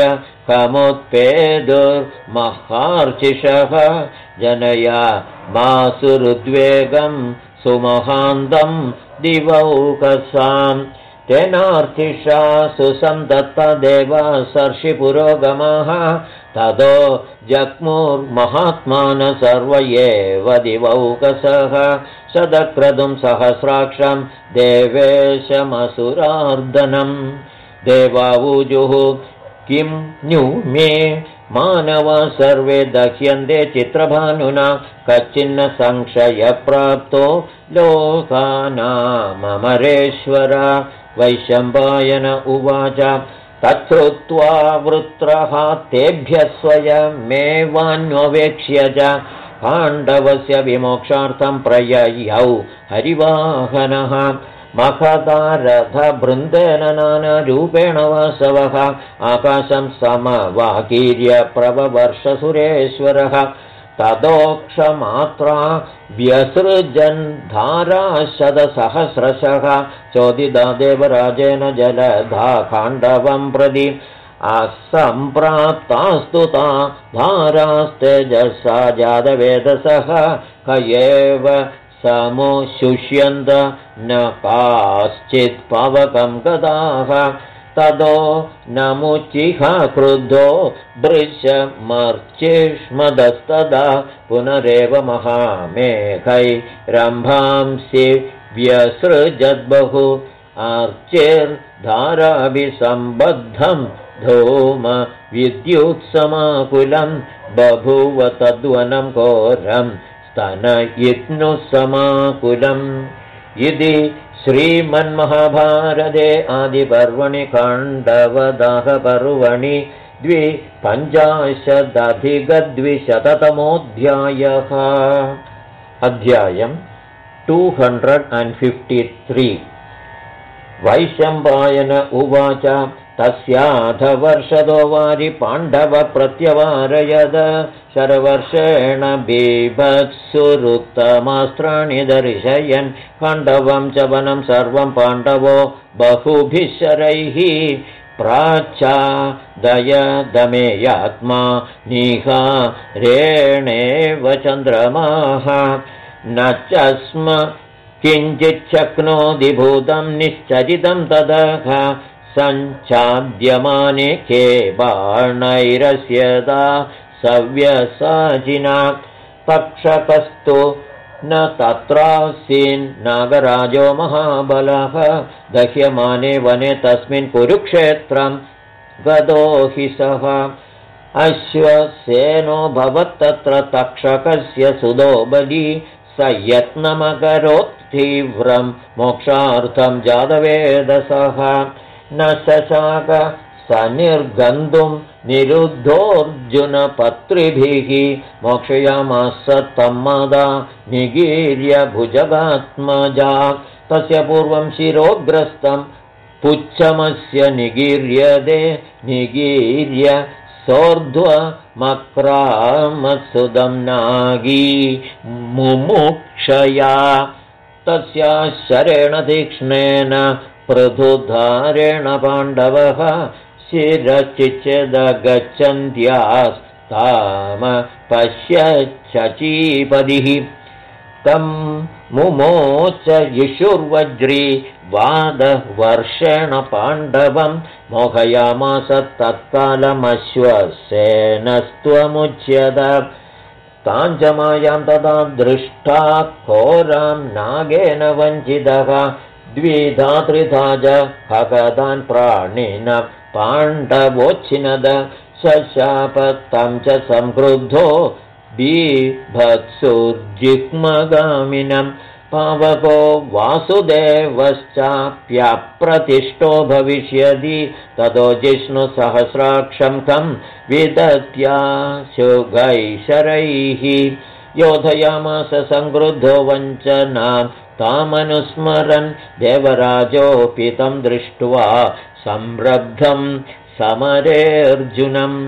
कमुत्पेदुर्महार्चिषः जनया मासुरुद्वेगं सुमहान्तं दिवौकसां तेनार्थिषा सुसन्दत्ता देवासर्षि पुरोगमः ततो जग्मुर्महात्मान सर्व एव दिवौकसः सदक्रतुं सहस्राक्षं देवेशमसुरार्दनं देवावुजुः किं न्यू मे मानवा सर्वे दह्यन्ते चित्रभानुना कच्चिन्न संशयप्राप्तो लोकानाममरेश्वर वैशम्पायन उवाच तच्छ्रुत्वा वृत्रः तेभ्यः स्वयमेवान्वेक्ष्य च पाण्डवस्य विमोक्षार्थं प्रययौ हरिवाहनः मखदारथबृन्देन नानारूपेण वासवः आकाशं समवाकीर्य प्रववर्षसुरेश्वरः तदोक्षमात्रा व्यसृजन् धाराशतसहस्रशः चोदिता देवराजेन जलधा खाण्डवं प्रति असम्प्राप्तास्तु ता धारास्तेजसा जातवेदसः क एव समुशुष्यन्त न काश्चित् पावकं गदाः ततो नमुचिह क्रुद्धो दृश्यमर्चिष्मदस्तदा पुनरेव महामेघैरम्भांसि व्यसृजद्बहु अर्चिर्धाराभिसम्बद्धं धूम विद्युत्समाकुलं बभूव तद्वनं घोरं स्तनयित्नुसमाकुलम् इति श्रीमन्महाभारते आदिपर्वणि खाण्डवदाहपर्वणि 250-200तमोऽध्यायः अध्यायम् 253 वैशम्पायन उवाच तस्याधवर्षदो वारि पाण्डव प्रत्यवारयद शरवर्षेण बीभत्सुरुत्तमास्त्राणि दर्शयन् पाण्डवं च वनं सर्वं पाण्डवो बहुभिः शरैः प्राच्छादयदमेयात्मा निहारेणेव चन्द्रमाः न च स्म किञ्चिच्छक्नोति भूतं निश्चरितं तदः सञ्चाद्यमाने के बाणैरस्यदा सव्यसाचिना पक्षकस्तु न तत्रासीन्नागराजो महाबलः दह्यमाने वने तस्मिन् कुरुक्षेत्रं गदो हि सः अश्वसेनो भवत्तत्र तक्षकस्य सुदो बली स यत्नमकरोत् तीव्रं मोक्षार्थं जातवेदसः न शशाक स निर्गन्तुं निरुद्धोऽर्जुनपत्रिभिः मोक्षयामास तं मदा निगीर्य भुजगात्मजा तस्य पूर्वं शिरोग्रस्तं पुच्छमस्य निगीर्यते निगीर्य सोर्ध्वमक्रामत्सुदं नागी मुमुक्षया तस्या शरेण तीक्ष्णेन पृथुधारेण पाण्डवः शिरश्चिच्छेदगच्छन्त्यास्ताम पश्यच्चीपदिः तं मुमोच यिषुर्वज्री वादवर्षेण पाण्डवं मोहयामास तत्कालमश्वसेनस्त्वमुच्यत ताञ्चमायां तदा दृष्टा घोरां नागेन वञ्चितः द्विधा त्रिधा च भगतान् प्राणिन पाण्डवोच्छिनद शशापतं च संक्रुद्धो बीभत्सुर्जिह्मगामिनं पावको वासुदेवश्चाप्यप्रतिष्ठो भविष्यति ततो जिष्णुसहस्राक्षं खं विदत्याशुगैशरैः योधयामास संक्रुद्धो वञ्चनां तामनुस्मरन् देवराजोऽपि तं दृष्ट्वा संरब्धं समरेऽर्जुनम्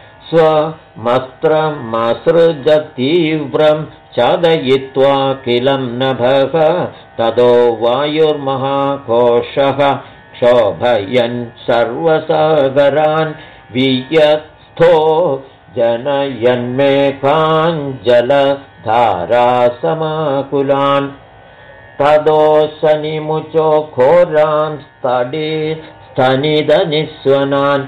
स्वमस्त्रमसृज तीव्रं चादयित्वा किलं नभः ततो वायुर्महाकोशः क्षोभयन् सर्वसागरान् वियत्स्थो जनयन्मेकाञ्जलधारासमाकुलान् ततो शनिमुचो घोरां स्तनिदनिस्वनान्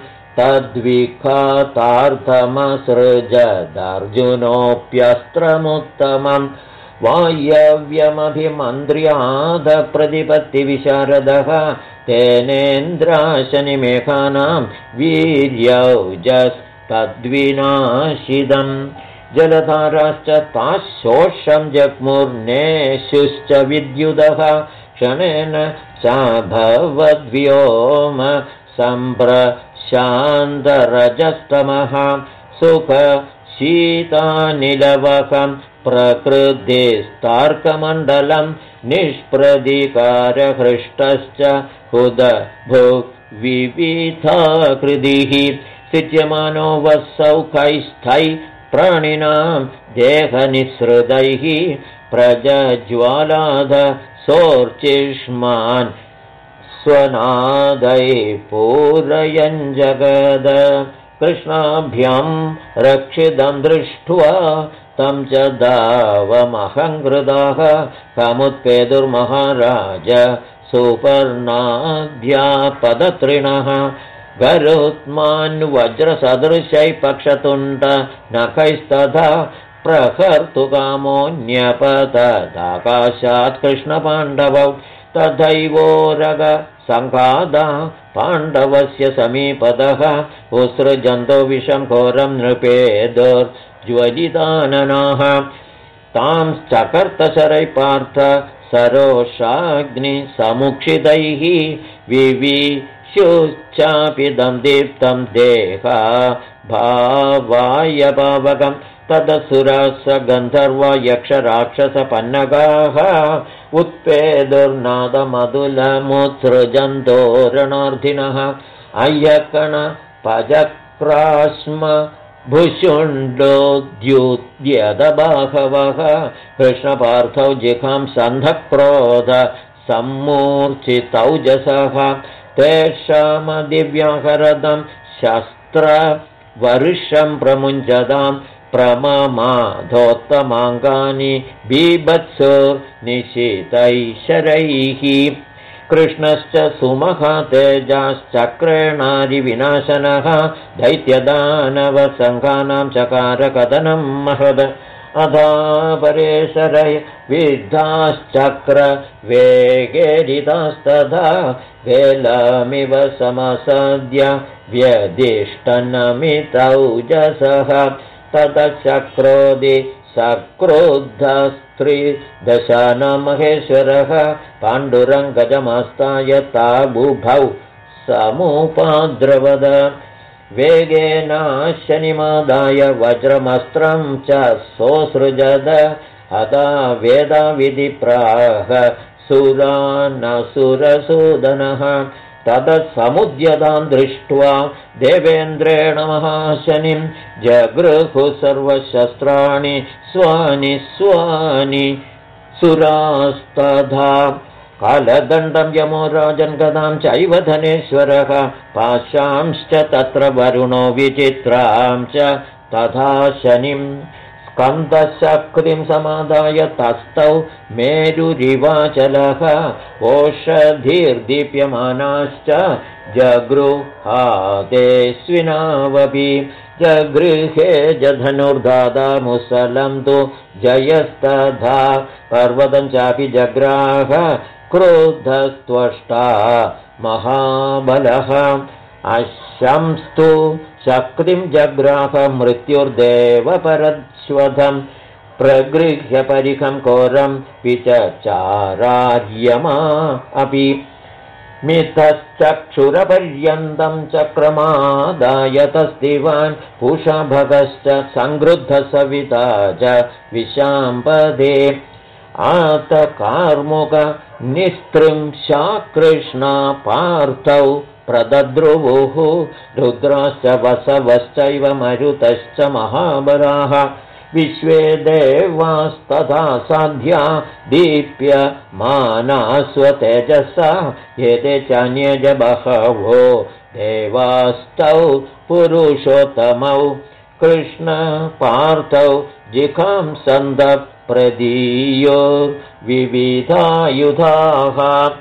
तद्विखातार्थमसृजदर्जुनोऽप्यस्त्रमुत्तमं वायव्यमभिमन्त्र्याद प्रतिपत्तिविशारदः तेनेन्द्राशनिमेघानां वीर्यौजस्तद्विनाशिदम् जलधाराश्च ताशोषं जग्मुर्नेशुश्च विद्युदः क्षणेन चाभवद्व्योम सम्प्रशान्तरजस्तमः सुखशीतानिलवकं प्रकृतिस्तार्कमण्डलं निष्प्रदिकारहृष्टश्च हुदभुग्विविधाकृतिः सिच्यमानो वसौखैस्थै प्राणिनां देहनिःसृतैः प्रजज्वालाद सोर्चिष्मान् स्वनादै पूरयन् जगद कृष्णाभ्यां रक्षितं दृष्ट्वा तं च दावमहङ्कृताः कमुत्पेदुर्महाराज सुपर्णाद्यापदतृणः गरुत्मान् वज्रसदृशै पक्षतुण्ड नखैस्तथा प्रहर्तुकामोऽन्यपतदाकाशात् कृष्णपाण्डवौ तथैवोरग सङ्घादा पाण्डवस्य समीपतः उत्सृजन्तो विषं घोरं नृपेदुर्ज्वलिताननाः तां चकर्तशरै पार्थ सरोषाग्निसमुक्षितैः विविशुश्चापिदं दीप्तं देहा भावाय पावकम् तदसुरास गन्धर्वा यक्षराक्षसपन्नगाः उत्पेदुर्नादमधुलमुत्सृजन्तो रणार्थिनः अय्यकणपजक्राश्म भुषुण्डोद्युद्यदबाहवः कृष्णपार्थौ जिघां सन्धक्रोध सम्मूर्छितौजसः तेषामदिव्याहरदं शस्त्रवर्षं प्रमुञ्चतां प्रममाधोत्तमाङ्गानि बीभत्सुर्निशितैशरैः कृष्णश्च सुमहातेजाश्चक्रेणारिविनाशनः दैत्यदानवसङ्घानां चकारकथनं महद अधा परेशरय विद्धाश्चक्रवेगेरितास्तथा वेलमिव समसद्य व्यदिष्टनमितौजसः ततश्चक्रोदि सक्रुद्धस्त्रिदशानमहेश्वरः पाण्डुरङ्गजमस्ताय ताबुभौ समुपाद्रवद वेगेनाशनिमादाय वज्रमस्त्रं च सोऽसृजद अदा वेदाविधिप्राह सुरानसुरसूदनः ततः दृष्ट्वा देवेन्द्रेण महाशनिं जगृहुः सर्वशस्त्राणि स्वानि स्वानि सुरास्तथा कालदण्डं यमो राजन् गदां चैव धनेश्वरः पाशांश्च तत्र वरुणो विचित्रां च तथा शनिं स्कन्दशक्तिं समादाय तस्थौ मेरुरिवाचलः ओषधीर्दीप्यमानाश्च जगृहादेस्विनावपि जगृहे जधनुर्दादा मुसलं तु जयस्तथा पर्वतं चापि जग्राह क्रोधस्त्वष्टा महाबलः अशंस्तु शक्तिं जग्राह मृत्युर्देवपरश्वधं प्रगृह्य परिखं घोरं विचचारार्यमा अपि मिथश्चक्षुरपर्यन्तं चक्रमादाय तस्दिवान् पूषाभगश्च सङ्गृद्धसविता च विशाम्पदे आतकार्मुक निस्त्रिंशा कृष्णा पार्थौ प्रदद्रुवुः रुद्राश्च वसवश्चैव मरुतश्च महाबलाः विश्वे देवास्तथा साध्या दीप्य मानास्वतेजसा एते चान्ये च बहवो देवास्तौ पुरुषोत्तमौ कृष्णपार्थौ जिघांसन्दप्रदीयोर्विविधायुधाः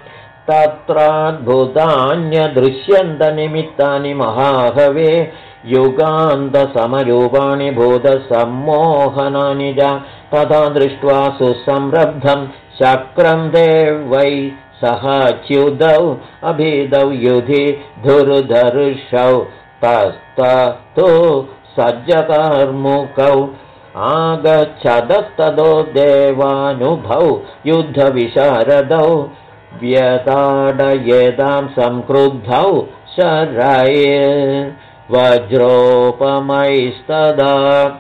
तत्राद्भुतान्यदृश्यन्तनिमित्तानि महाहवे युगान्तसमरूपाणि भूतसम्मोहनानि च तथा दृष्ट्वा सुसंरब्धं शक्रं देवै सहाच्युतौ अभिदौ युधि धुर्धर्षौ तस्ततो सज्जकर्मुकौ आगच्छदस्ततो देवानुभौ युद्धविशारदौ व्यताडयेदां संक्रुद्धौ शरैर्वज्रोपमैस्तदा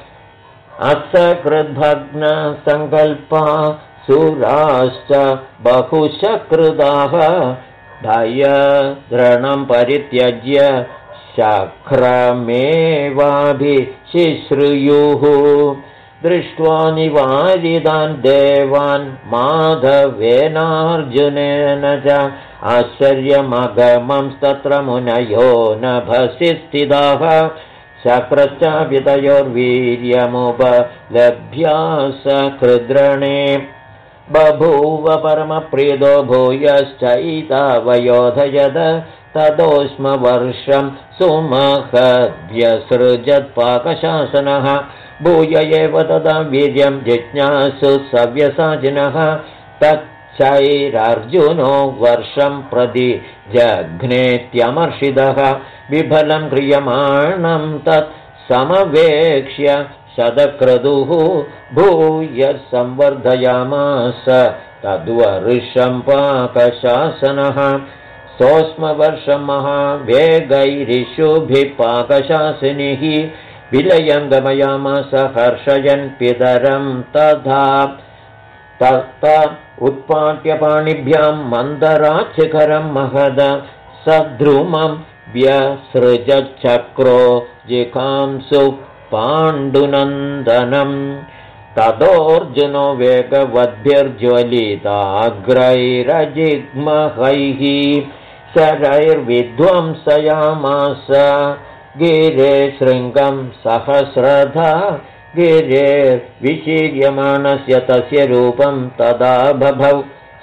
असकृद्भग्नसङ्कल्पा सुराश्च बहुशकृदाः भयद्रणं परित्यज्य शक्रमेवाभिशिश्रुयुः दृष्ट्वा निवारितान् देवान् माधवेनार्जुनेन च आश्चर्यमगमंस्तत्र मुनयो नभसि स्थिताः शक्रश्चापितयोर्वीर्यमुपलभ्या सकृद्रणे बभूव परमप्रीतो भूयश्चैतावयोधयद ततोस्म वर्षं सुमहद्व्यसृजत्पाकशासनः भूय एव तदा वीर्यं जिज्ञासु सव्यसाचिनः तच्चैरार्जुनो वर्षं प्रति जघ्नेत्यमर्षितः विफलं क्रियमाणं तत् समवेक्ष्य शतक्रतुः भूय संवर्धयामास तद्वर्षं पाकशासनः सोऽस्म वर्षं महावेगैरिषुभिः पाकशासिनिः विलयं गमयामास हर्षयन् पितरं तथा तत उत्पाट्य पाणिभ्यां मन्दराच्छिखरं महद सद्रुमं व्यसृजच्चक्रो जिघांसु पाण्डुनन्दनं ततोऽर्जुनो वेगवद्भिर्ज्वलिताग्रैरजिग्महैः शरैर्विध्वंसयामास गिरे शृङ्गं सहस्रधा गिरेर्विशीर्यमाणस्य तस्य रूपं तदा बभौ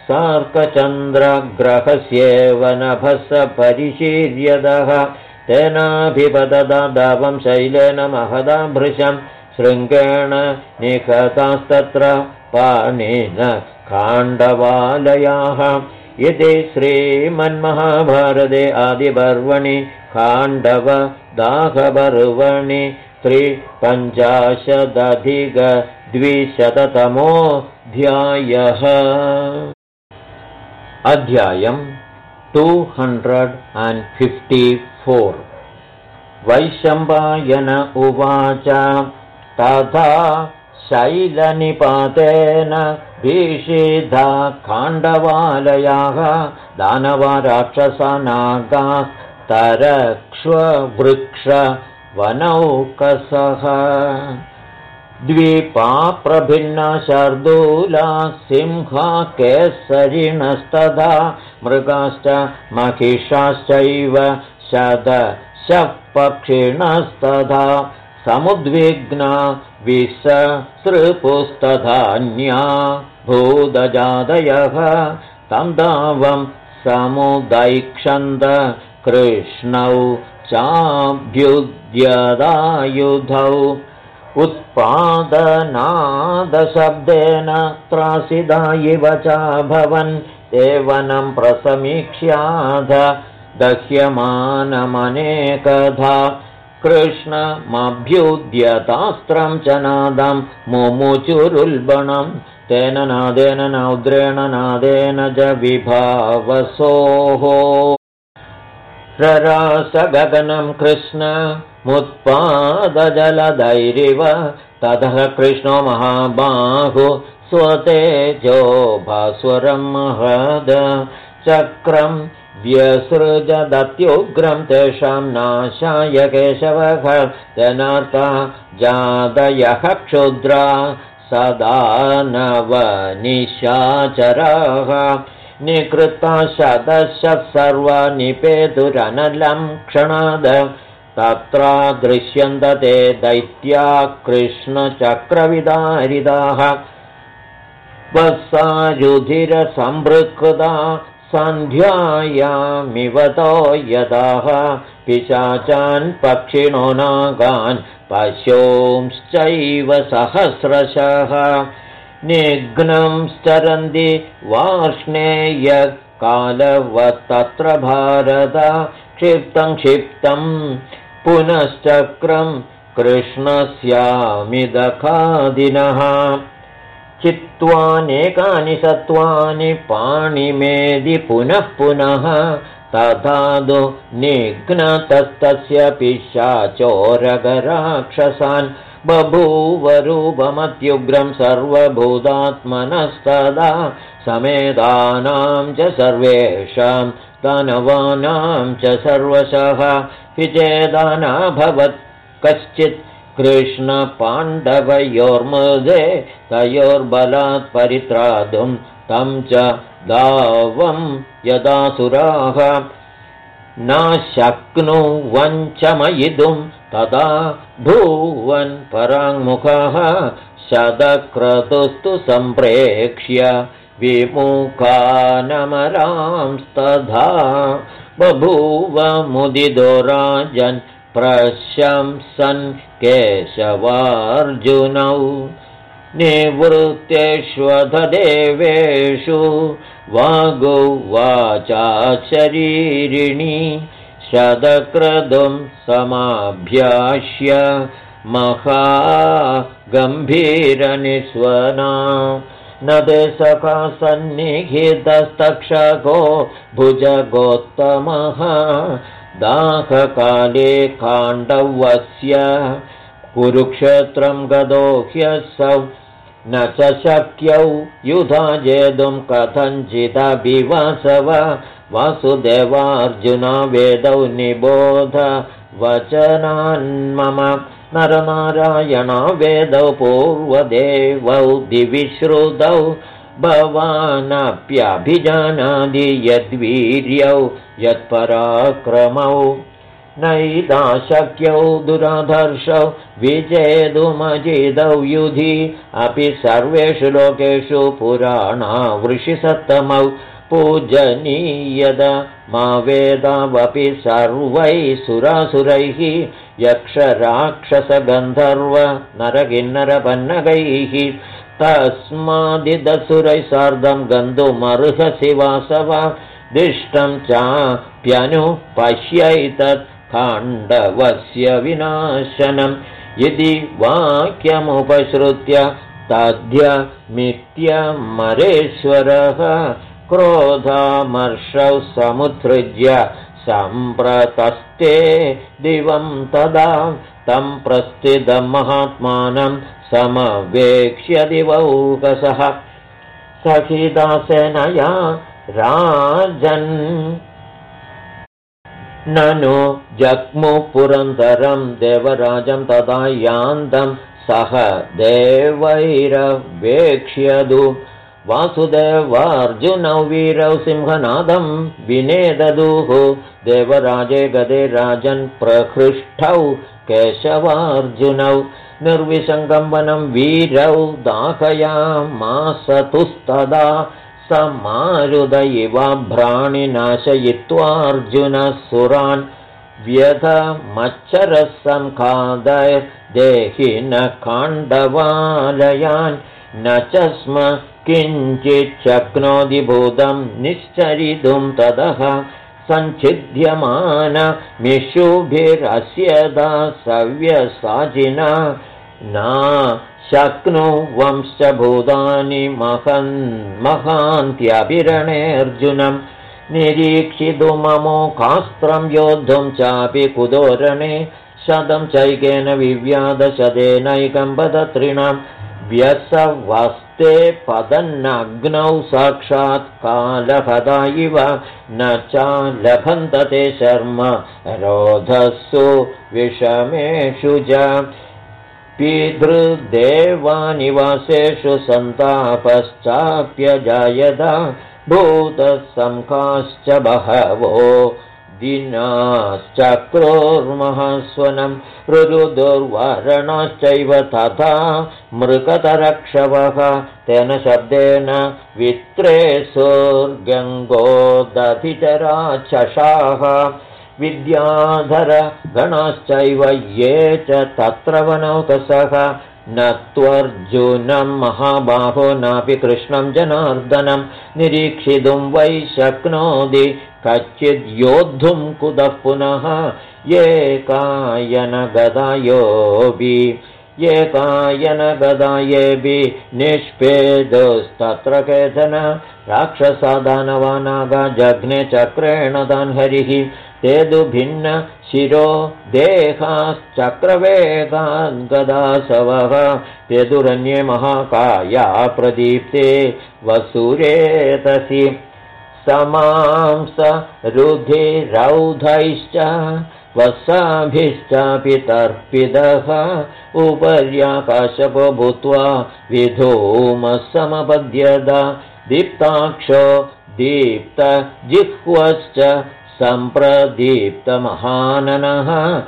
सार्कचन्द्रग्रहस्येव नभस परिशीर्यदः तेनाभिपतदा दावं शैलेन महदा भृशं शृङ्गेण निहतास्तत्र पाणिन खाण्डवालयाः इति श्रीमन्महाभारते आदिपर्वणि खाण्डवदाहपर्वणि 385-200तमोऽध्यायः। अध्यायम् 254। वैशम्पायन उवाच तथा शैलनिपातेन भीषिता खाण्डवालयाः दानवा राक्षसा नागाः तरक्ष्ववृक्षवनौकसः द्वीपा प्रभिन्ना शार्दूला सिंहा केसरिणस्तथा मृगाश्च महिषाश्चैव शतशः पक्षिणस्तथा समुद्विग्ना विससृपुस्तधान्या भूतजातयः तं दावं समुदैक्षन्त कृष्णौ चाभ्युद्यदायुधौ उत्पादनादशब्देन त्रासिदा इव चाभवन् देवनं प्रसमीक्ष्याध दह्यमानमनेकधा कृष्णमभ्युद्यतास्त्रं च नादं मुमुचुरुल्बणं तेन नादेन नौद्रेण नादेन च विभावसोः ररासगगनं कृष्णमुत्पादजलदैरिव ततः कृष्णो महाबाहु स्वतेजो भास्वरं महद चक्रं व्यसृजदत्युग्रं तेषां नाशाय केशवः तेनार्ता जातयः क्षुद्रा सदा नवनिशाचराः निकृता शतशः सर्वा निपेतुरनलं क्षणाद तत्रा दृश्यन्त ते दैत्या कृष्णचक्रविदारिताः वत्सारुधिरसम्पृक्ता सन्ध्यायामिवतो यदाः पिशाचान् पक्षिणो नागान् पशूंश्चैव सहस्रशः निघ्नं चरन्ति वार्ष्णेय कालवत्तत्र भारत क्षिप्तं क्षिप्तं पुनश्चक्रं कृष्णस्यामिदखादिनः चित्वानेकानि सत्त्वानि पाणिमेदि पुनः पुनः तथादु निघ्नतस्तस्य पिशाचोरगराक्षसान् बभूवरूपमत्युग्रं सर्वभूतात्मनस्तदा समेतानां च सर्वेषां दानवानां च सर्वशः विचेदानाभवत् कश्चित् कृष्णपाण्डवयोर्मध्ये तयोर्बलात् परित्रातुं तं च दावं यदासुराः न शक्नुवञ्चमयितुं तदा भूवन् पराङ्मुखः शतक्रतुस्तु सम्प्रेक्ष्य विमुखानमरांस्तथा बभूव मुदितो राजन् प्रशंसन् केशवार्जुनौ निवृत्तेष्वधदेवेषु वागुवाचा शरीरिणी शतक्रतुं समाभ्याश्य महागम्भीरनिस्वना न ते सखा सन्निहितस्तक्षको भुजगोत्तमः दाहकाले खाण्डवस्य कुरुक्षेत्रं गतो ह्यसौ न च शक्यौ युधा जेतुं कथञ्चिदभिवासव वासुदेवार्जुना वेदौ निबोध वचनान्मम नरनारायणा वेदौ पूर्वदेवौ दिविश्रुतौ भवानप्यभिजानादि यद्वीर्यौ यत्पराक्रमौ नैदाशक्यौ दुराधर्षौ विजेतुमजिदौ युधि अपि सर्वेषु लोकेषु पुराणावृषिसत्तमौ पूजनीयद मा वेदावपि सर्वैः सुरासुरैः यक्षराक्षसगन्धर्व नरकिन्नरपन्नगैः तस्मादिदसुरैः सार्धं गन्तुमर्हसि वासव दिष्टं चाप्यनुपश्यैतत् खाण्डवस्य विनाशनम् यदि वाक्यमुपसृत्य तद्यमित्यमरेश्वरः क्रोधामर्षौ समुत्सृज्य सम्प्रतस्ते दिवं तदा तं प्रस्थितं महात्मानं समवेक्ष्य दिवौकसः सखिदासेनया राजन् ननु जग्मु पुरन्दरं देवराजं तदा यान्तं सह देवैरवेक्ष्यदु वासुदेवार्जुनौ वीरौ सिंहनादं विनेददुः देवराजे गदे राजन् प्रहृष्टौ केशवार्जुनौ निर्विसङ्गम्बनं वीरौ दाहयामासतुस्तदा समारुद इव भ्राणिनाशयित्वार्जुनः सुरान् व्यधमच्छरसंखादैर्देहि न खाण्डवालयान् न च स्म किञ्चिच्छक्नोति भूतं निश्चरितुं ततः सञ्छिद्यमान मिषुभिरस्यदा सव्यसाचिना न शक्नुवंश्च भूतानि महान्त्यभिरणेऽर्जुनं निरीक्षितुममोघास्त्रं योद्धुं चापि कुदोरणे शतं चैकेन विव्याधशतेनैकं पदत्रिणां व्यसवस्ते पदन्नग्नौ साक्षात् कालहदा इव न चालभन्त ते शर्म रोधस्सु विषमेषु च पितृदेवानिवासेषु सन्तापश्चाप्यजायत भूतसंखाश्च बहवो दिनाश्चक्रोर्महास्वनं ऋरुदुर्वारणाश्चैव तथा मृगतरक्षवः तेन शब्देन वित्रेसुर्गङ्गोदधिचराक्षसाः विद्याधरगणाश्चैव ये च तत्र वनौकसः न त्वर्जुनं महाबाहो नापि कृष्णं जनार्दनं निरीक्षितुं वै शक्नोति कच्चिद् योद्धुं कुतः पुनः एकायनगदायेऽपि निष्पेदस्तत्र केचन राक्षसादानवानागा जघ्ने चक्रेण तान् हरिः ते तु भिन्न शिरो देहाश्चक्रवेगान् गदासवः ते दुरन्ये महाकाया प्रदीप्ते वसुरेतसि समांस रुधिरौधैश्च वसाभिश्चापि तर्पितः उपर्याकाशपो भूत्वा विधूमसमपद्यत दीप्ताक्षो दीप्तजिह्वश्च सम्प्रदीप्तमहाननः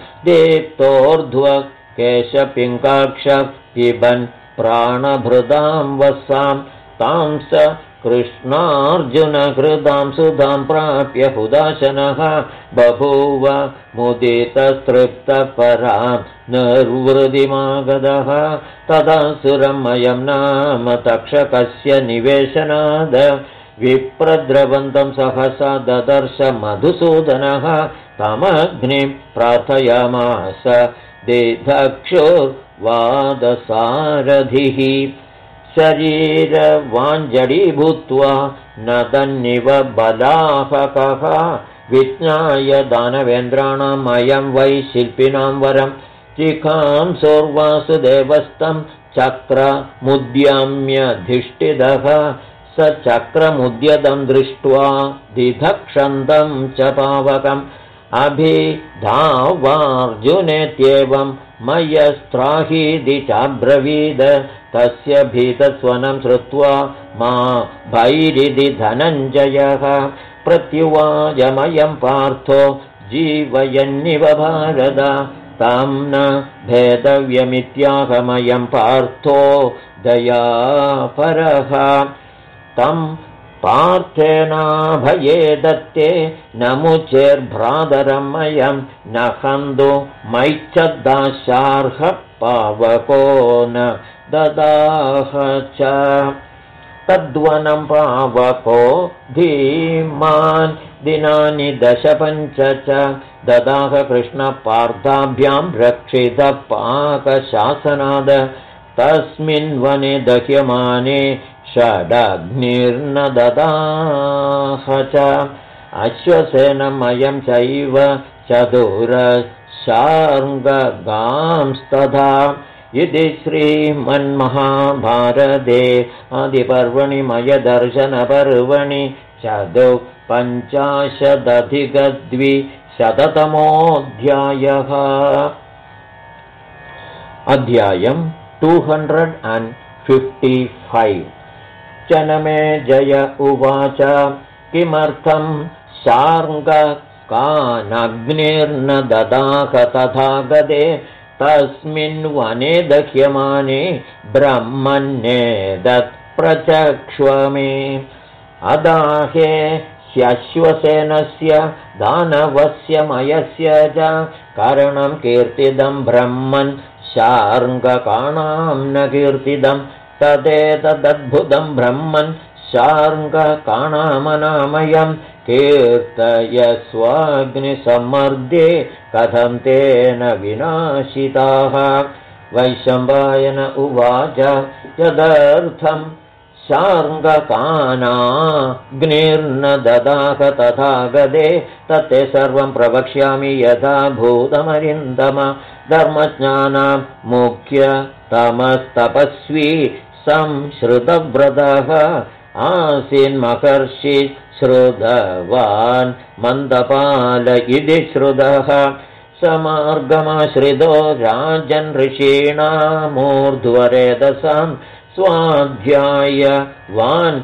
दीप्तोर्ध्वकेशपिङ्गाक्ष पिबन् प्राणभृदां वसां तां स कृष्णार्जुनकृतां सुधां प्राप्य हुदाशनः बभूव मुदितस्तृप्तपरां निर्वृतिमागतः तदा सुरमयं नाम तक्षकस्य निवेशनाद विप्रद्रवन्तं सहसा ददर्श मधुसूदनः तमग्निं प्रार्थयामास दिधक्षुर्वादसारथिः शरीरवाञ्जडीभूत्वा नदन्निव बलाहकः विज्ञाय दानवेन्द्राणाम् अयं वै शिल्पिनां वरं चिखांसोर्वासुदेवस्तं चक्रमुद्यम्यधिष्ठितः स चक्रमुद्यतं दृष्ट्वा दिधक्षन्तं च पावकं अभिधावार्जुनेत्येवं मयस्त्राहीति चाब्रवीद तस्य भीतस्वनं श्रुत्वा मा भैरिति धनञ्जयः प्रत्युवाचमयं पार्थो जीवयन्निव भारत तं न भेदव्यमित्याहमयं पार्थो दयापरः तं पार्थेनाभये दत्ते न मुचेर्भ्रातरमयं न हन्तु मैच्छद्दाशार्ह पावको न ददाह च तद्वनं पावको धीमान् दिनानि 15 च ददाह कृष्णपार्थाभ्यां रक्षितपाकशासनाद तस्मिन् वने दह्यमाने षडग्निर्न ददाह च अश्वसेनमयं चैव चतुरशार्ङ्गगांस्तथा इति श्रीमन्महाभारते आदिपर्वणि मयदर्शनपर्वणि 55-अधिक-200तमोऽध्यायः अध्यायं 255 जनमेजय उवाच किमर्थं शार्ङ्गकानग्निर्न ददाह तथा गदे तस्मिन् वने दह्यमाने ब्रह्मन्नेदत्प्रचक्ष्व मे अदाहे ह्यश्वसेनस्य दानवस्य मयस्य च कारणं कीर्तिदं ब्रह्मन् शार्ङ्गकाणां न कीर्तिदं तदेतदद्भुतं ब्रह्मन् शार्ङ्गकाणामनामयं कीर्तयस्वाग्निसम्मर्दे कथं तेन विनाशिताः वैशम्पायन उवाच यदर्थं शार्ङ्गकानाग्निर्न ददाह तथा गदे तत्ते सर्वं प्रवक्ष्यामि यथा भूतमरिन्दम धर्मज्ञानां मुख्यतमस्तपस्वी संश्रुतव्रतः आसीन्महर्षि श्रुतवान् मन्दपाल इति श्रुतः समार्गमाश्रितो राजन् ऋषीणामूर्ध्वरेतसां स्वाध्यायवान्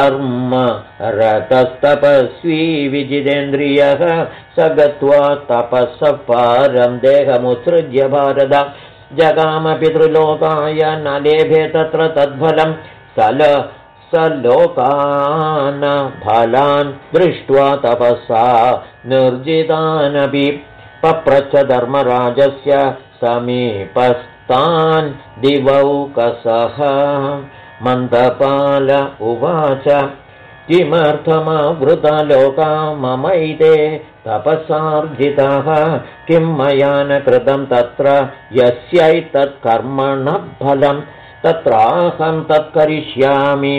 धर्मरतस्तपस्वी विजितेन्द्रियः स गत्वा तपःसः पारं देहमुत्सृज्य भारत जगाम पितृलोकाय न लेभे तत्र तद्फलं स लोकान् फलान् दृष्ट्वा तपसा निर्जितानपि पप्रच्छ धर्मराजस्य समीपस्तान् दिवौकसः मन्दपाल उवाच किमर्थमावृतलोका ममैते तपसार्जितः किं मया न कृतं तत्र यस्यैतत्कर्मणः फलं तत्राहं तत्करिष्यामि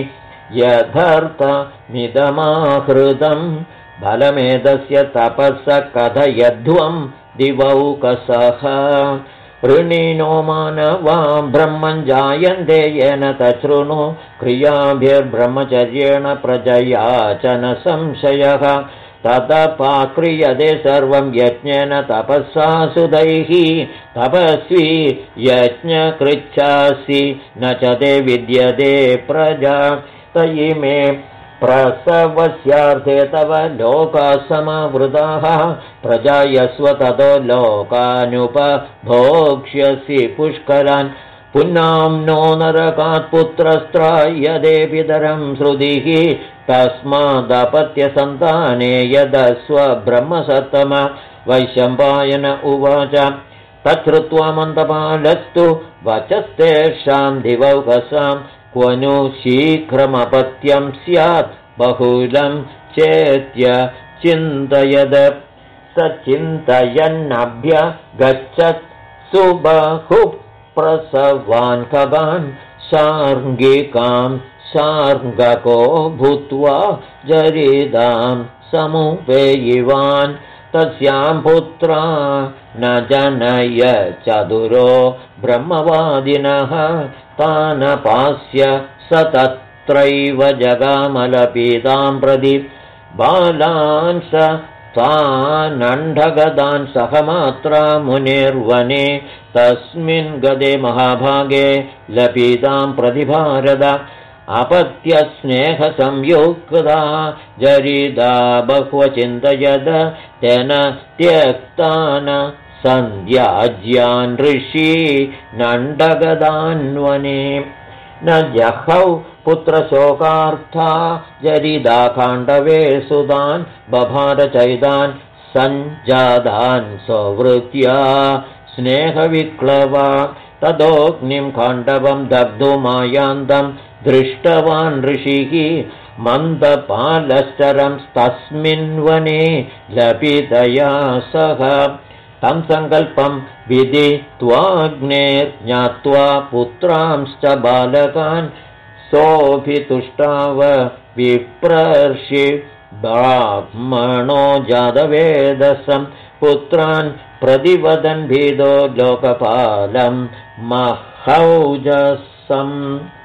यथर्थमिदमाहृतं फलमेतस्य तपःस कथयध्वं दिवौकसः ऋणीनो मानवा ब्रह्मं जायन्ते येन तच्छृणु क्रियाभिर्ब्रह्मचर्येण प्रजया च न संशयः ततपाक्रियते सर्वं यज्ञेन तपःसा सुदैः तपस्वी यज्ञकृच्छासि न च ते विद्यते प्रजा तयि मे प्रसवस्यार्थे तव लोकाः समावृताः प्रजायस्व ततो लोकानुपभोक्ष्यसि पुष्करान् पुन्नाम्नो नरकात् पुत्रस्त्रायते पितरं श्रुतिः तस्मादपत्यसन्ताने यदस्व ब्रह्मसत्तम वैशम्पायन उवाच तच्छ्रुत्वा मन्दपालस्तु वचस्तेषां दिवौकसां क्व नु शीघ्रमपत्यं स्यात् बहुलं चेत्य चिन्तयद स चिन्तयन्नभ्यगच्छत् सुबहुः प्रसवान् खगान् शार्ङ्गिकां शार्ङ्गको भूत्वा जरिदां समुपेयिवान् तस्यां पुत्रा न जनय चतुरो ब्रह्मवादिनः तानपास्य स तत्रैव जगामलपीतां प्रति बालान् स तानण्डगदान् सहमात्रा मुनिर्वने तस्मिन् गदे महाभागे लपितां प्रतिभारद अपत्यस्नेहसंयुक्ता जरिदा बह्वचिन्तयद तेन त्यक्तान् सन्ध्याज्यान् ऋषि नण्डगदान्वने न जहौ पुत्रशोकार्था जरिदा खाण्डवे सुदान् बभारचैदान् सञ्जातान् सौवृत्या स्नेहविक्लवा तदोऽग्निं खाण्डवं दग्धुमायान्तं दृष्टवान् ऋषिः मन्दपालश्चरं तस्मिन् वने लपितया सह तं सङ्कल्पं विदित्वाग्नेर्ज्ञात्वा पुत्रांश्च बालकान् सोऽभितुष्टाव विप्रर्षि ब्राह्मणो जातवेदसं पुत्रान् प्रतिवदन् भीदो लोकपालं महौजसम्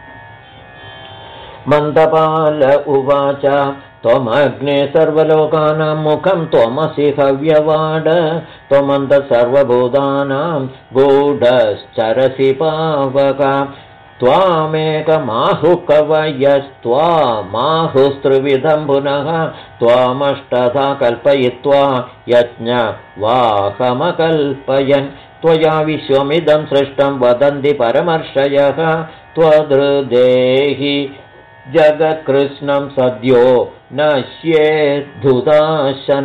मन्दपाल उवाच त्वमग्ने सर्वलोकानां मुखं त्वमसि हव्यवाड त्वमन्त सर्वभूतानां गूढश्चरसि पावक त्वामेकमाहुः कवयस्त्वामाहुस्त्रिविधं पुनः त्वामष्टधा कल्पयित्वा यज्ञवाहमकल्पयन् त्वया विश्वमिदं सृष्टं वदन्ति परमर्षयः त्वदृदेहि जगत्कृष्णं सद्यो नश्येद्धुदाशन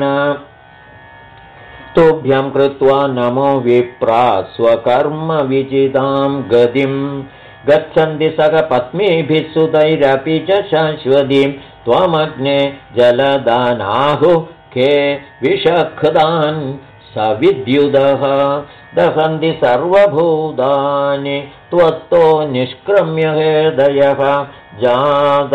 तुभ्यं कृत्वा नमो विप्रा स्वकर्मविजितां गतिं गच्छन्ति सखपत्नीभिः सुतैरपि च शाश्वतीं त्वमग्ने जलदानाहुः के विषखदान् सविद्युदः दहन्ति सर्वभूतानि त्वत्तो निष्क्रम्य हेदयः जात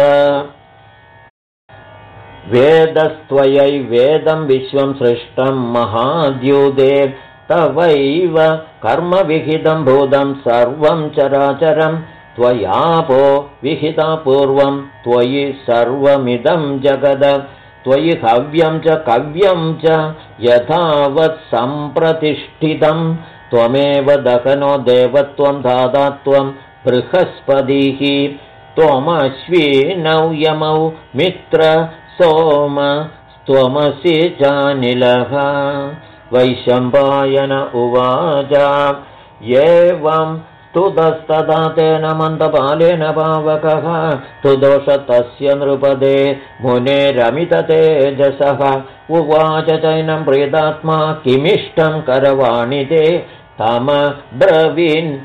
वेदस्त्वयैवेदं विश्वं सृष्टं महाद्युदे तवैव कर्मविहितं भूतं सर्वं चराचरं त्वयापो विहिता पूर्वं त्वयि सर्वमिदं जगद त्वयि हव्यं च कव्यं च यथावत् सम्प्रतिष्ठितं त्वमेव दहनो देवत्वं दाता त्वं बृहस्पतिः त्वमश्विनौ यमौ मित्र सोम त्वमसि चानिलः वैशम्पायन उवाच एवं स्तुतस्तदा तेन मन्दपालेन पावकः तुदोष तस्य नृपदे मुनेरमिततेजसः उवाच चैनं प्रीतात्मा किमिष्टं करवाणि ते तमब्रवीन्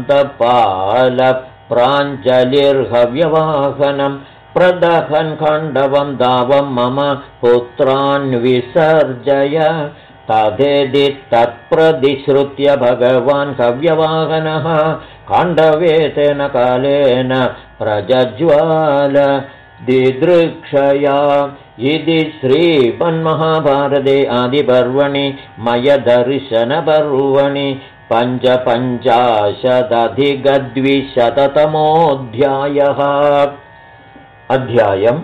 मन्दपालप्राञ्जलिर्हव्यवाहनं प्रदहन् खण्डवं दावं मम पुत्रान् विसर्जय तथेदि तत्प्रतिश्रुत्य भगवान् हव्यवाहनः खाण्डवे तेन कालेन प्रजज्वाल दिदृक्षया इति श्रीमन्महाभारते आदिपर्वणि मयदर्शनपर्वणि पञ्चपञ्चाशदधिकद्विशततमोऽध्यायः अध्यायम्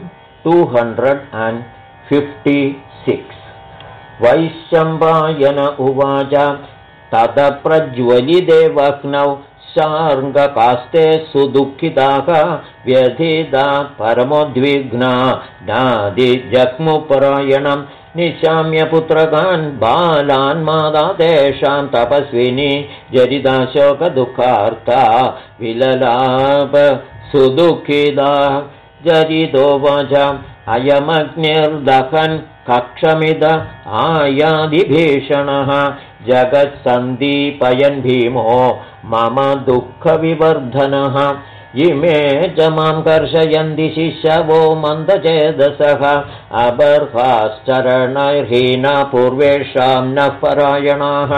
256 वैशम्पायन उवाच ततप्रज्वलिते वह्नौ शार्ङ्गकास्ते सुदुःखिताः व्यथिता परमोद्विग्ना नादिजग्मुपरायणं निशाम्य पुत्रकान् बालान् माता तेषां तपस्विनी जरिता शोकदुःखार्ता विललाप सुदुःखिता जरितोवाच अयमग्निर्दहन् कक्षमिद आयादिभीषणः जगत्सन्दीपयन् भीमो मम दुःखविवर्धनः इमे च मां कर्षयन्ति शिशवो मन्दचेदसः अबर्हाश्चरणैर्हीना पूर्वेषां नः परायणाः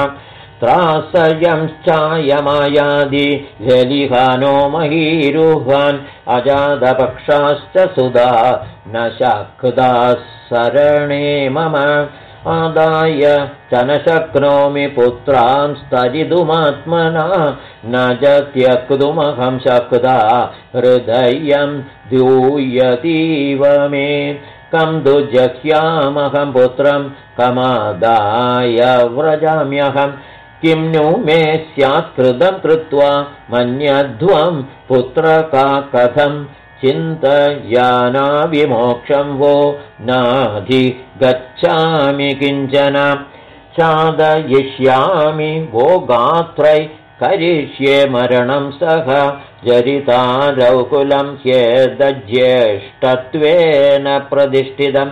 त्रासयंश्चायमायादि जलिहानो महीरुहान् अजातपक्षाश्च सुधा न शक्ताः सरणे मम आदाय च न शक्नोमि पुत्रांस्तजितुमात्मना न च त्यक्तुमहं शक्ता हृदयं दूयतीव मे कं तु जह्यामहं पुत्रं कमादाय व्रजाम्यहं किं नु मे स्यात् कृतं कृत्वा मन्यध्वं पुत्रका कथं चिन्तयाना विमोक्षं वो नाधिगच्छामि किञ्चन चादयिष्यामि वो गात्रै करिष्ये मरणं सह जरितारौकुलं ह्येदज्येष्ठत्वेन प्रतिष्ठितं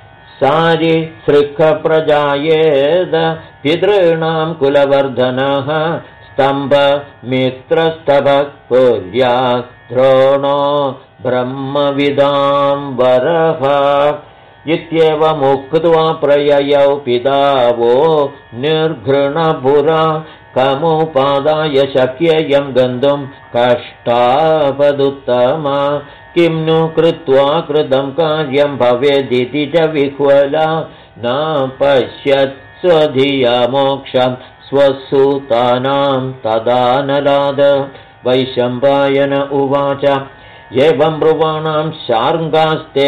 सारिसृक्प्रजायेद पितॄणां कुलवर्धनः स्तम्भमित्रस्तभः कुर्यात् द्रोणो ब्रह्मविदां वरः इत्येवमुक्त्वा प्रययौ पिता वो निर्घृणपुरा कमुपादाय शक्ययं गन्तुं कष्टापदुत्तमा किं नु कृत्वा कृतं कार्यं भवेदिति च विह्वला न पश्यत् स्वधिया मोक्षं स्वसुतानां तदा नलाद वैशम्पायन उवाच एवं ब्रुवाणां शार्ङ्गास्ते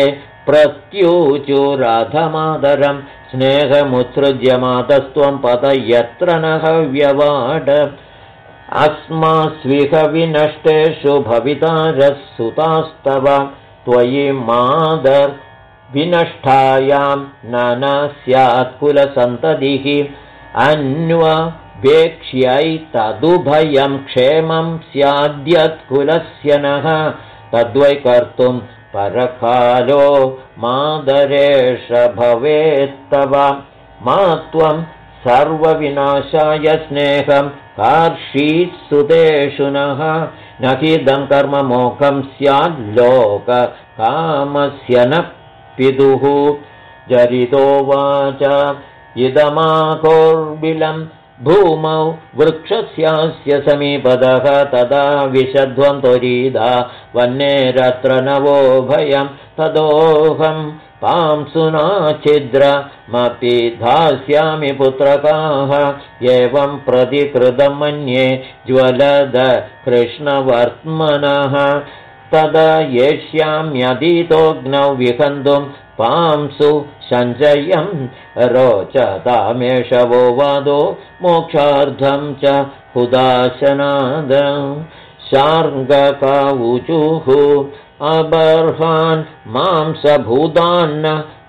प्रत्यूचुराधमादरं स्नेहमुत्सृज्य मातस्त्वं पद यत्र न हव्यवाड अस्मास्विह विनष्टेषु भवितारः सुतास्तव त्वयि मादर् विनष्टायां न स्यात् कुलसन्ततिः अन्ववेक्ष्यै तदुभयं क्षेमं स्याद्यत्कुलस्य नः तद्वै कर्तुं परकालो मादरेश भवेत्तव मा त्वं सर्वविनाशाय स्नेहं कार्षीत्सुतेषु नः न हिदं कर्ममोखं स्याल्लोककामस्य न पितुः जरितोवाच इदमाकोर्बिलं भूमौ वृक्षस्यास्य समीपतः तदा विषध्वं त्वरीदा वह्नेरत्र नवो भयं तदोऽहं पांसुना छिद्रमपि धास्यामि पुत्रकाः एवं प्रतिकृतं मन्ये ज्वलद कृष्णवर्त्मनः तदा येष्याम्यधीतोऽग्नौ विहन्तुं पांसु सञ्चयं रोचतामेष वो वादो मोक्षार्थं च हुदाशनाद शार्ङ्गकावुचुः अबर्हान् मांसभूतान्न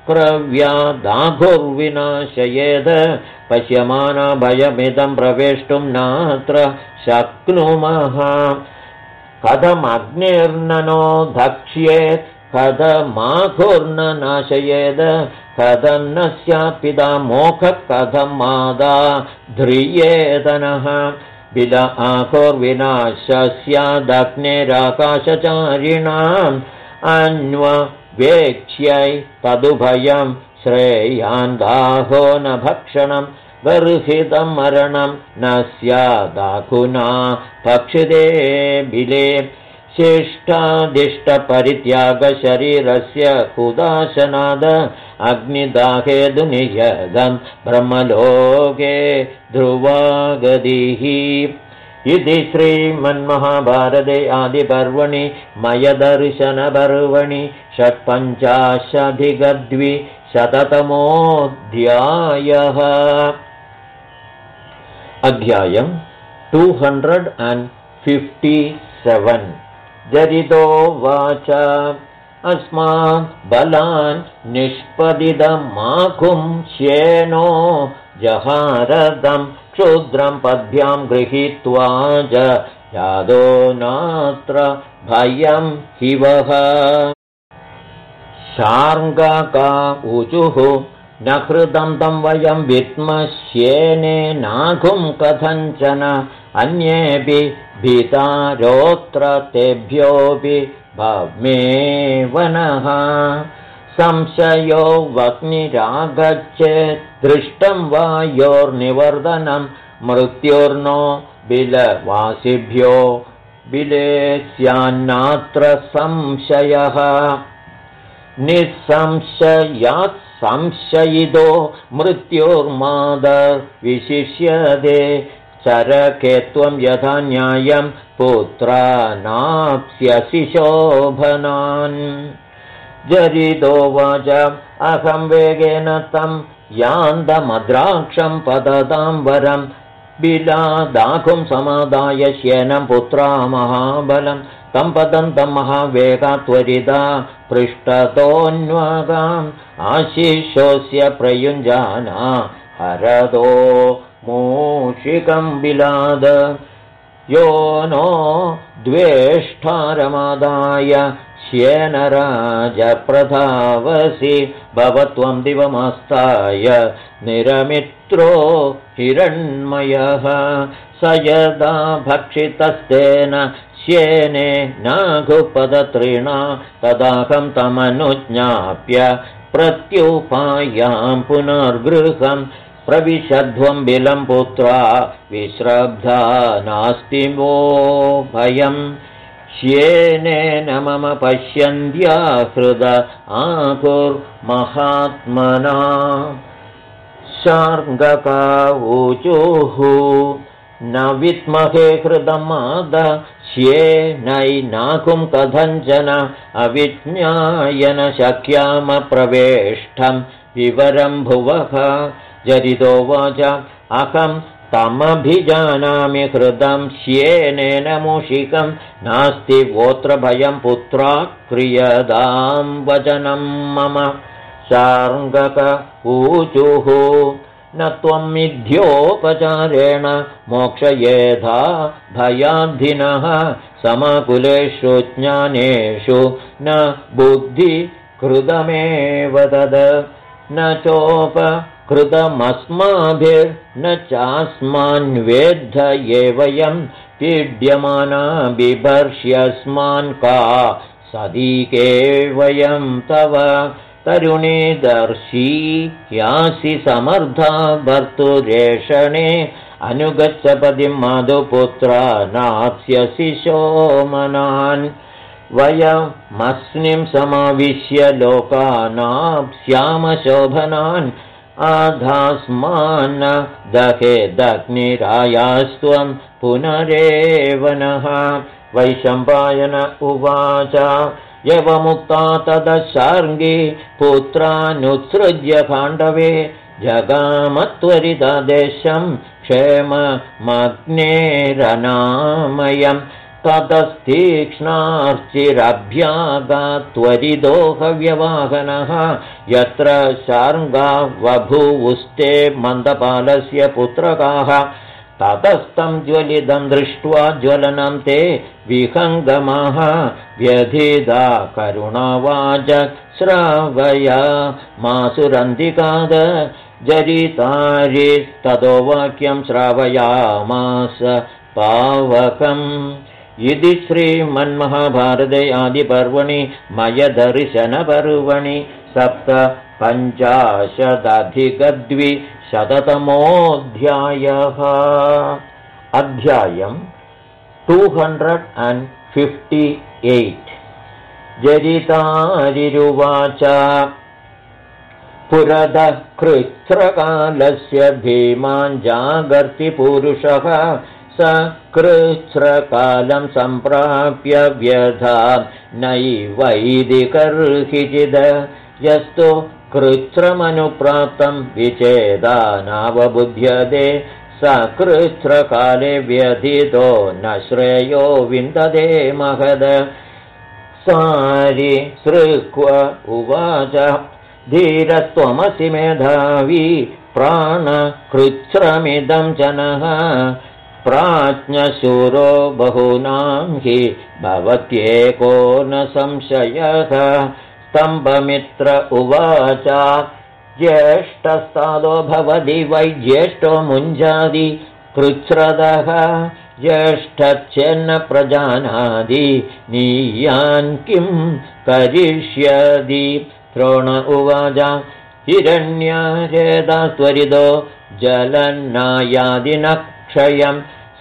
क्रव्यादाघुर्विनाशयेद पश्यमाना भयमिदं प्रवेष्टुं नात्र शक्नुमः कथमग्निर्ननो धक्ष्येत् कथमाघुर्न नाशयेद कथं न स्यात् पिता मोखः कथं मादा ध्रियेतनः बिल आघोर्विनाशस्यादग्नेराकाशचारिणाम् अन्ववेक्ष्यै तदुभयं श्रेयान् दाहो न भक्षणं गर्हितं मरणं न स्यादाकुना भक्षिते बिले शिष्टादिष्टपरित्यागशरीरस्य कुदाशनाद अग्निदाहे दुनियदं ब्रह्मलोके ध्रुवागतिः इति श्रीमन्महाभारते आदिपर्वणि मयदर्शनपर्वणि 685 अध्यायं 257 जरितोवाच अस्मात् बलान् निष्पदितमाकुं श्येनो जहारदं क्षुद्रं पद्भ्यां गृहीत्वा च यादो नात्र भयं हिवः शार्ङ्गका ऊचुः न कृतं तं वयं विद्मश्येनेनाघुं कथञ्चन अन्येऽपि भीतारोऽत्र तेभ्योऽपि भवेवनः संशयो वह्निरागच्छेत् दृष्टं वायोर्निवर्धनं मृत्योर्नो बिलवासिभ्यो बिलेस्यान्नात्र संशयः निःसंशयात् संशयितो मृत्योर्मादर्विशिष्यते चरके त्वं यथा न्यायं पुत्रानाप्स्यसि शोभनान् जरितोवाच अहं वेगेन तं यान्तमद्राक्षं पततां वरं बिलादाघुं समादाय श्येनं पुत्रा महाबलं तं पतन्तं महावेगा त्वरिता पृष्ठतोऽन्वगाम् आशिषोऽस्य प्रयुञ्जाना हरदो मूषिकं बिलाद यो नो द्वेष्टारमादाय श्येनराजप्रधावसि भवत्वं दिवमास्ताय निरमित्रो हिरण्मयः स यदा भक्षितस्तेन श्येने नाघुपदतृणा तदाहं तमनुज्ञाप्य प्रत्युपायां पुनर्गृहं प्रविशध्वं बिलं पुत्रा विश्रब्धा नास्ति वो भयम् श्येनेन मम पश्यन्त्या हृद आकुर्महात्मना शार्ङ्गकावूचुः न विद्महे हृदमाद श्येनैनाकुं कथञ्चन अविज्ञाय न शक्याम प्रवेष्टं विवरं भुवः जरितोवाच अहं तमभिजानामि हृदं श्येनेन मूषिकं नास्ति वोत्र भयं पुत्रा क्रियतां वचनं मम शार्ङ्गक ऊचुः न त्वं मिथ्योपचारेण मोक्षयेधा भयाद्धिनः समकुलेषु ज्ञानेषु न बुद्धिकृतमेव तद् न चोपकृतमस्माभिर्न चास्मान्वेद्ध ये वयं पीड्यमाना बिभर्ष्यस्मान् का सदीके वयं तव तरुणी दर्शी यासि समर्था भर्तुरेषणे अनुगच्छ पदिं माधुपुत्रा नास्यसि शोमनान् वयमस्मिं समाविश्य लोकानाप्स्यामशोभनान् आधास्मान्न दहेदग्निरायास्त्वं पुनरेव नः वैशम्पायन उवाच यवमुक्ता तदशार्ङ्गी पुत्रानुत्सृज्य खाण्डवे जगामत्वरितदेशं क्षेममग्नेरनामयम् ततस्तीक्ष्णार्चिरभ्यागात्वरिदोहव्यवाहनः यत्र शार्ङ्गा बभूवुस्ते मन्दपालस्य पुत्रकाः ततस्तं ज्वलितं दृष्ट्वा ज्वलनं ते विहङ्गमाः व्यधिदा करुणावाच श्रावया मासुरन्तिकाद जरितारिस्ततो वाक्यं श्रावयामास पावकम् इति श्रीमन्महाभारते आदिपर्वणि मयदर्शनपर्वणि 750-अधिक-द्विशततमोऽध्यायः अध्यायम् 258 जरितारिरुवाच पुरतः कृच्छ्रकालस्य धीमान् जागर्ति पुरुषः स कृच्छ्रकालं सम्प्राप्य व्यधा नैवैदिकर्हिचिद यस्तु कृच्छ्रमनुप्राप्तं विचेदा नावबुध्यते स कृच्छ्रकाले व्यथितो न श्रेयो विन्दते महद सारि सृक्व उवाच धीरस्त्वमसि मेधावी प्राणकृच्छ्रमिदं जनः प्राज्ञशूरो बहूनां हि भवत्येको न संशयः स्तम्भमित्र उवाच ज्येष्ठस्तादो भवति वै ज्येष्ठो मुञ्जादि कृच्छ्रदः ज्येष्ठच्छेन्न प्रजानादि नीयान् किं करिष्यति द्रोण उवाच हिरण्यारेदा त्वरितो जलन्नायादिनः क्षयं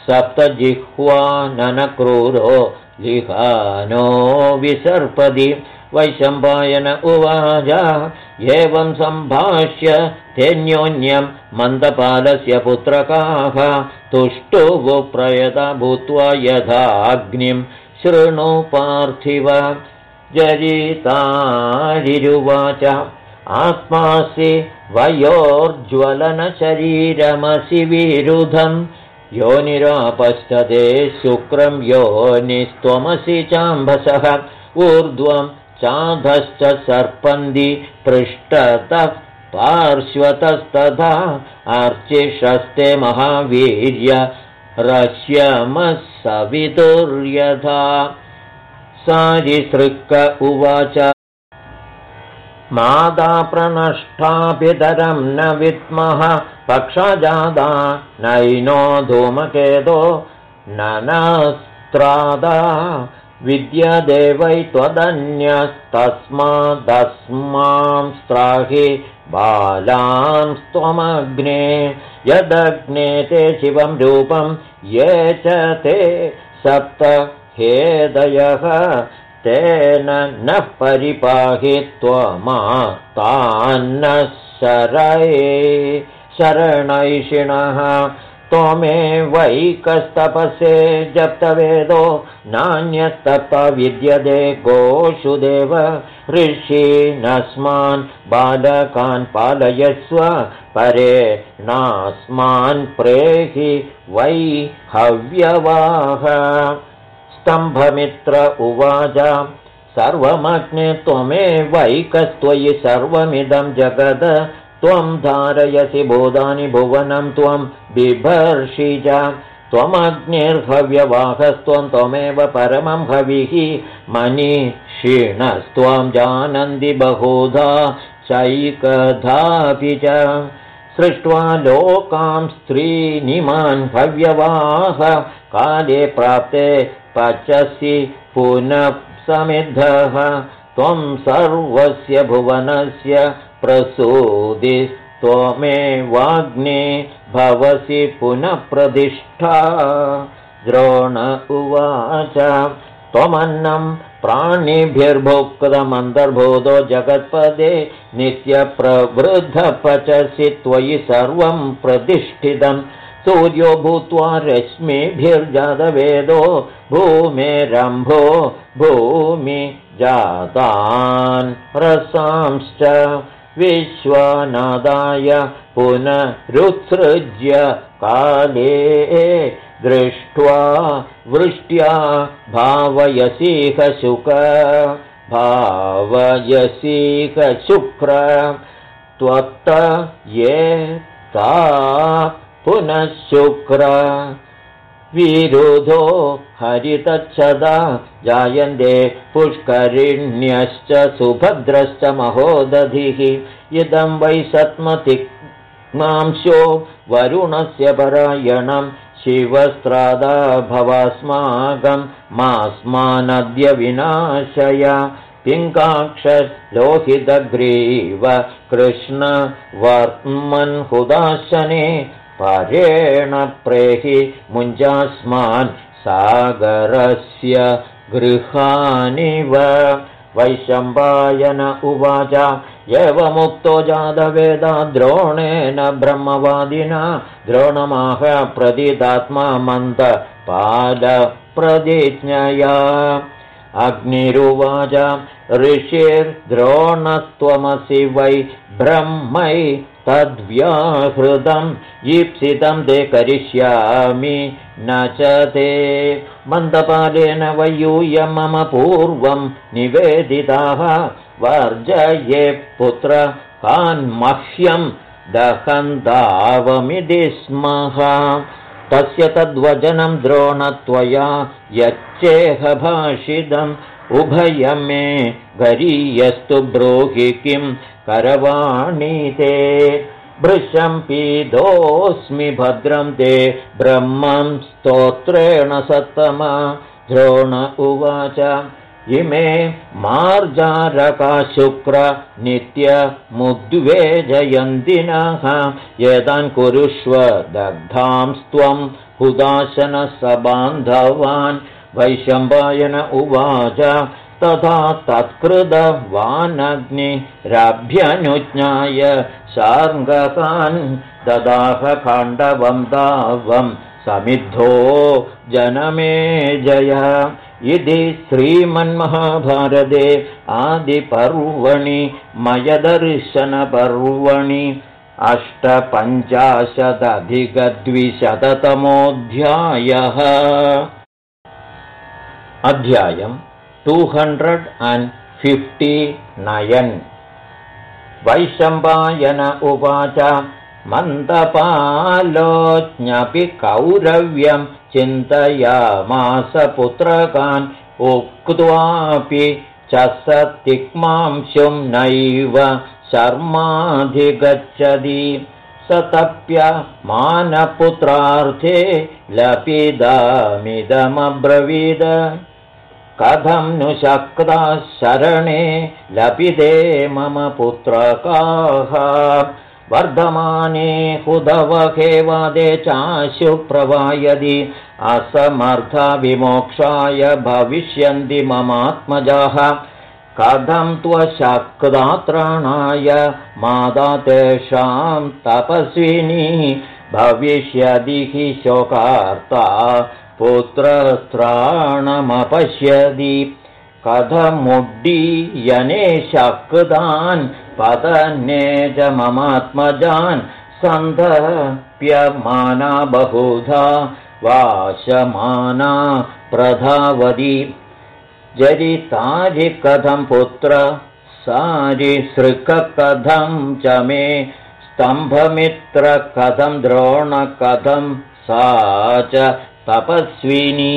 सप्तजिह्वाननक्रूरो लिहानो विसर्पदि वैशम्पायन उवाच एवं सम्भाष्य तेऽन्योन्यं मन्दपालस्य पुत्रकाः तुष्टुः प्रयता भूत्वा यथा अग्निं शृणु पार्थिव जरितारिरुवाच आत्मासि वयोर्ज्वलनशरीरमसि विरुधं योनिरापश्चदे शुक्रं योनिस्त्वमसि चाम्भसः ऊर्ध्वं चाधश्च सर्पन्ति पृष्ठतः पार्श्वतस्तथा अर्चिषस्ते महावीर्य रश्यमः सवितुर्यथा सारिसृक्क उवाच मादा प्रनष्टाभितरं न विद्मः पक्षजादा नैनो धूमकेतो ननस्त्रादा विद्यते वै त्वदन्यस्तस्मादस्मां स्त्राहि बालांस्त्वमग्ने यदग्ने ते शिवं रूपं ये च ते सप्त हेदयः तेन नः परिपाहि त्वमातान्नः शरणैषिणः त्वमेवैकस्तपसे जप्तवेदो नान्यस्तपविद्यते गोषु देव ऋषीनस्मान् बालकान् पालयस्व परे नास्मान् प्रेहि वै हव्यवाह स्तम्भमित्र उवाच सर्वमग्ने त्वमेवैकस्त्वयि सर्वमिदं जगद त्वं धारयसि भूतानि भुवनं त्वं बिभर्षि च त्वमग्निर्हव्यवाहस्त्वं त्वमेव परमं हविः मनीषिणस्त्वं जानन्ति बहुधा चैकधापि च सृष्ट्वा लोकां स्त्रीनिमान् हव्यवाह काले प्राप्ते पचसि पुनः समिद्धः त्वं सर्वस्य भुवनस्य प्रसूदिस्त्वमेवाग्ने भवसि पुनः प्रतिष्ठा द्रोण उवाच त्वमन्नं प्राणिभिर्भुक्तमन्तर्भूतो जगत्पदे नित्यप्रवृद्धपचसि त्वयि सर्वं प्रतिष्ठितं सूर्यो भूत्वा रश्मिभिर्जातवेदो भूमेरम्भो भूमि जातान् रसांश्च विश्वनादाय पुनरुत्सृज्य काले दृष्ट्वा वृष्ट्या भावयसीह शुक्र त्वत्त ये ता पुनः शुक्र विरुधो हरितच्छदा जायन्ते पुष्करिण्यश्च सुभद्रश्च महोदधिः इदं वै सत्मतिग्मांशो वरुणस्य परायणं शिवस्त्रादा भवास्माकं मास्मानद्य विनाशय पिङ्गाक्षलोहितग्रीव कृष्णवर्त्मन् हुदाशने परेण प्रेहि मुञ्जास्मान् सागरस्य गृहानिव वैशम्पायन उवाच एवमुक्तो जातवेदा द्रोणेन ब्रह्मवादिना द्रोणमाह प्रदिदात्मा मन्दपालप्रतिज्ञया अग्निरुवाच ऋषिर्द्रोणस्त्वमसि वै ब्रह्मै तद्व्याहृतं ईप्सितं ते करिष्यामि न च ते मन्दपालेन वैयूयं मम पूर्वं निवेदिताः वर्जये पुत्र कान्मह्यं दहन्तावमिति स्मः तस्य तद्वचनं द्रोणत्वया यच्चेह भाषितम् उभयं मे गरीयस्तु ब्रूहि किं करवाणि ते भृशं पीदोऽस्मि भद्रं ते ब्रह्मं स्तोत्रेण सत्तमा द्रोण उवाच इमे मार्जारका शुक्र नित्यमुद्वेजयन्तिनः एतान् कुरुष्व दग्धांस्त्वं हुदाशनसबान्धवान् वैशम्पायन उवाच तथा तत्कृतवानग्निरभ्यनुज्ञाय शार्ङ्गकान् ददाह खाण्डवं दावं समिद्धो जनमेजय इति श्रीमन्महाभारते आदिपर्वणि मयदर्शनपर्वणि 850-200तमोऽध्यायः। अध्यायम् 259। वैशम्पायन उवाच मन्दपालोऽज्ञपि कौरव्यं चिन्तयामास पुत्रकान् उक्त्वापि च स तिक्मांशुं नैव शर्माधिगच्छति स तप्य मानपुत्रार्थे लपिदामिदमब्रवीद कथं नु शक्ता शरणे लपिते मम पुत्रकाः वर्धमाने हुदवहे वादे चाशु प्रवायदि असमर्था विमोक्षाय भविष्यन्ति ममात्मजाः कथं त्वशक्तात्राणाय माता तेषां तपस्विनी भविष्यति हि शोकार्ता पुत्रस्त्राणमपश्यति कथमुड्डीयने शक्तान् पतने च ममात्मजान् सन्धप्यमाना बहुधा वाशमाना प्रधावति जरितारि कथं पुत्र सारिसृक कथं च मे स्तम्भमित्र कथं द्रोण कथं सा च तपस्विनी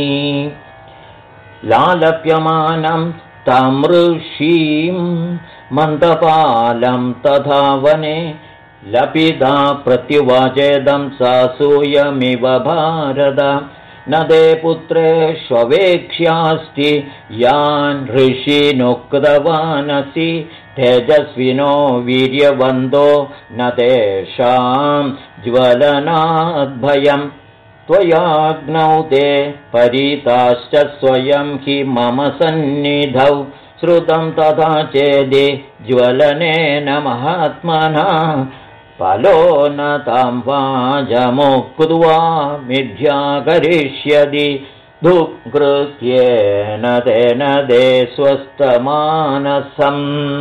लालप्यमानं तमृषीं मन्दपालं तथा वने लपिता प्रत्युवाचेदं सासूयमिव भारत न ते पुत्रेष्वेक्ष्यास्ति यान् ऋषीनुक्तवानसि तेजस्विनो वीर्यवन्तो न तेषां ज्वलनाद्भयम् त्वयाग्नौ ते परीताश्च स्वयं हि मम सन्निधौ श्रुतं तथा चेदि ज्वलनेन महात्मना फलो न तां वाजमुक्त्वा मिथ्या करिष्यति दुःकृत्येन तेन दे स्वस्थमानसम्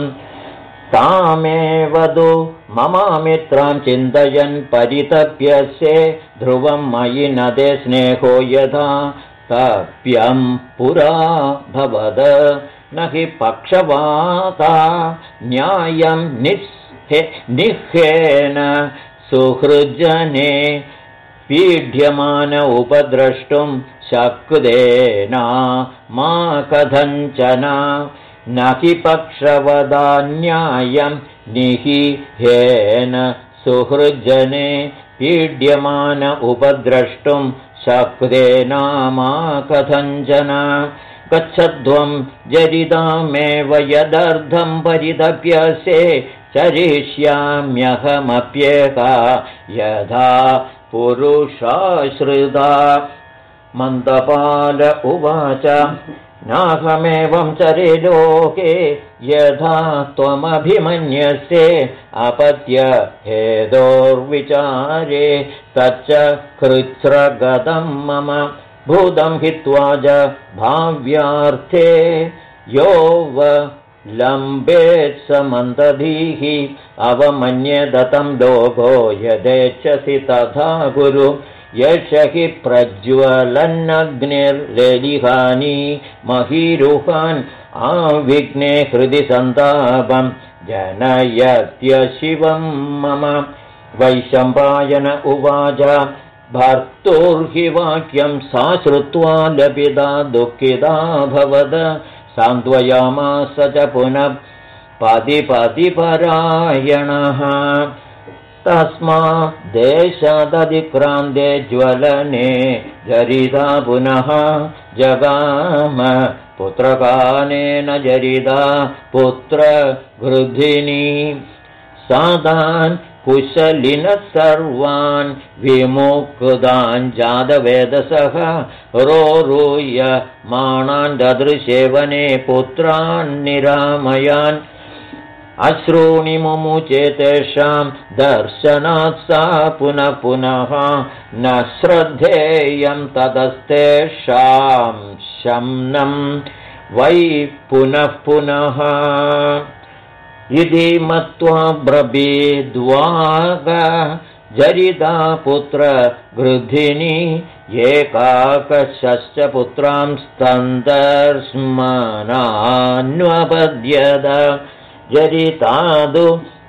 तामेव तु ममामित्रां चिन्तयन् परितप्यसे ध्रुवं मयि न ते स्नेहो यथा तप्यं पुरा भवद न हि पक्षवाता न्यायं निःखेन सुहृज्जने पीड्यमान उपद्रष्टुं शक्देना मा कथञ्चन न हि पक्षवदान्यायं निहिहेन सुहृज्जने पीड्यमान उपद्रष्टुं शक्देना मा कथञ्चन गच्छध्वं जरितामेव यदर्थं परितप्यसे चरिष्याम्यहमप्येका यथा पुरुषाश्रिता मन्दपाल उवाच नाहमेवं चरे लोके यथा त्वमभिमन्यसे अपत्य हेदोर्विचारे तच्च कृच्छ्रगतं मम भूतं हित्वा च भाव्यार्थे यो लम्बेत् समन्तधीः अवमन्यदतं लोभो यदेच्छसि तथा कुरु यश हि प्रज्वलन्नग्निर्लेलिहानि महीरुहान् आविघ्ने हृदि सन्तापं जनयत्य शिवं मम वैशम्पायन उवाच भर्तुर्हि वाक्यं सा श्रुत्वा लपिता दुःखिता भवद सान्त्वयामास च पुनः पतिपरायणः तस्माद्देशादधिक्रान्ते ज्वलने जरिता पुनः जगाम पुत्रकानेन जरिता पुत्रगृधिनी सादान् कुशलिनः सर्वान् विमुक्तान् जातवेदसः रोरुह्य माणान् ददृशेवने पुत्रान् निरामयान् अश्रूणि मुमुचे तेषां दर्शनात् सा पुनः पुनः न श्रद्धेयं ततस्तेषां शम्नं वै पुनः पुनः इति मत्वा ब्रवीद्वाग जरिता पुत्र गृधिनी एकाकशश्च पुत्रां स्तन्दर्स्मनान्वपद्यत जरितादु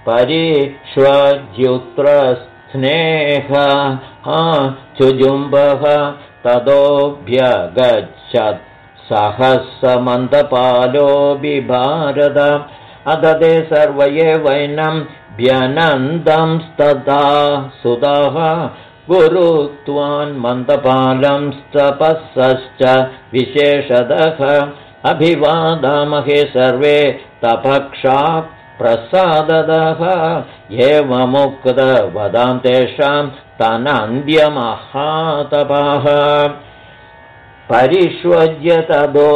परिष्वज्युत्रस्नेह चुजुम्बः ततोऽभ्यगच्छत् सहस्रमन्तपालो बिभारत अथ ते सर्व एवैनं व्यनन्दंस्तदा सुतः गुरुत्वान् मन्दपालं तपस्सश्च विशेषतः अभिवादामहे सर्वे तपक्षा प्रसादतः एवमुक्तवदां तेषां तनन्द्यमहातपः परिष्वज्य तदो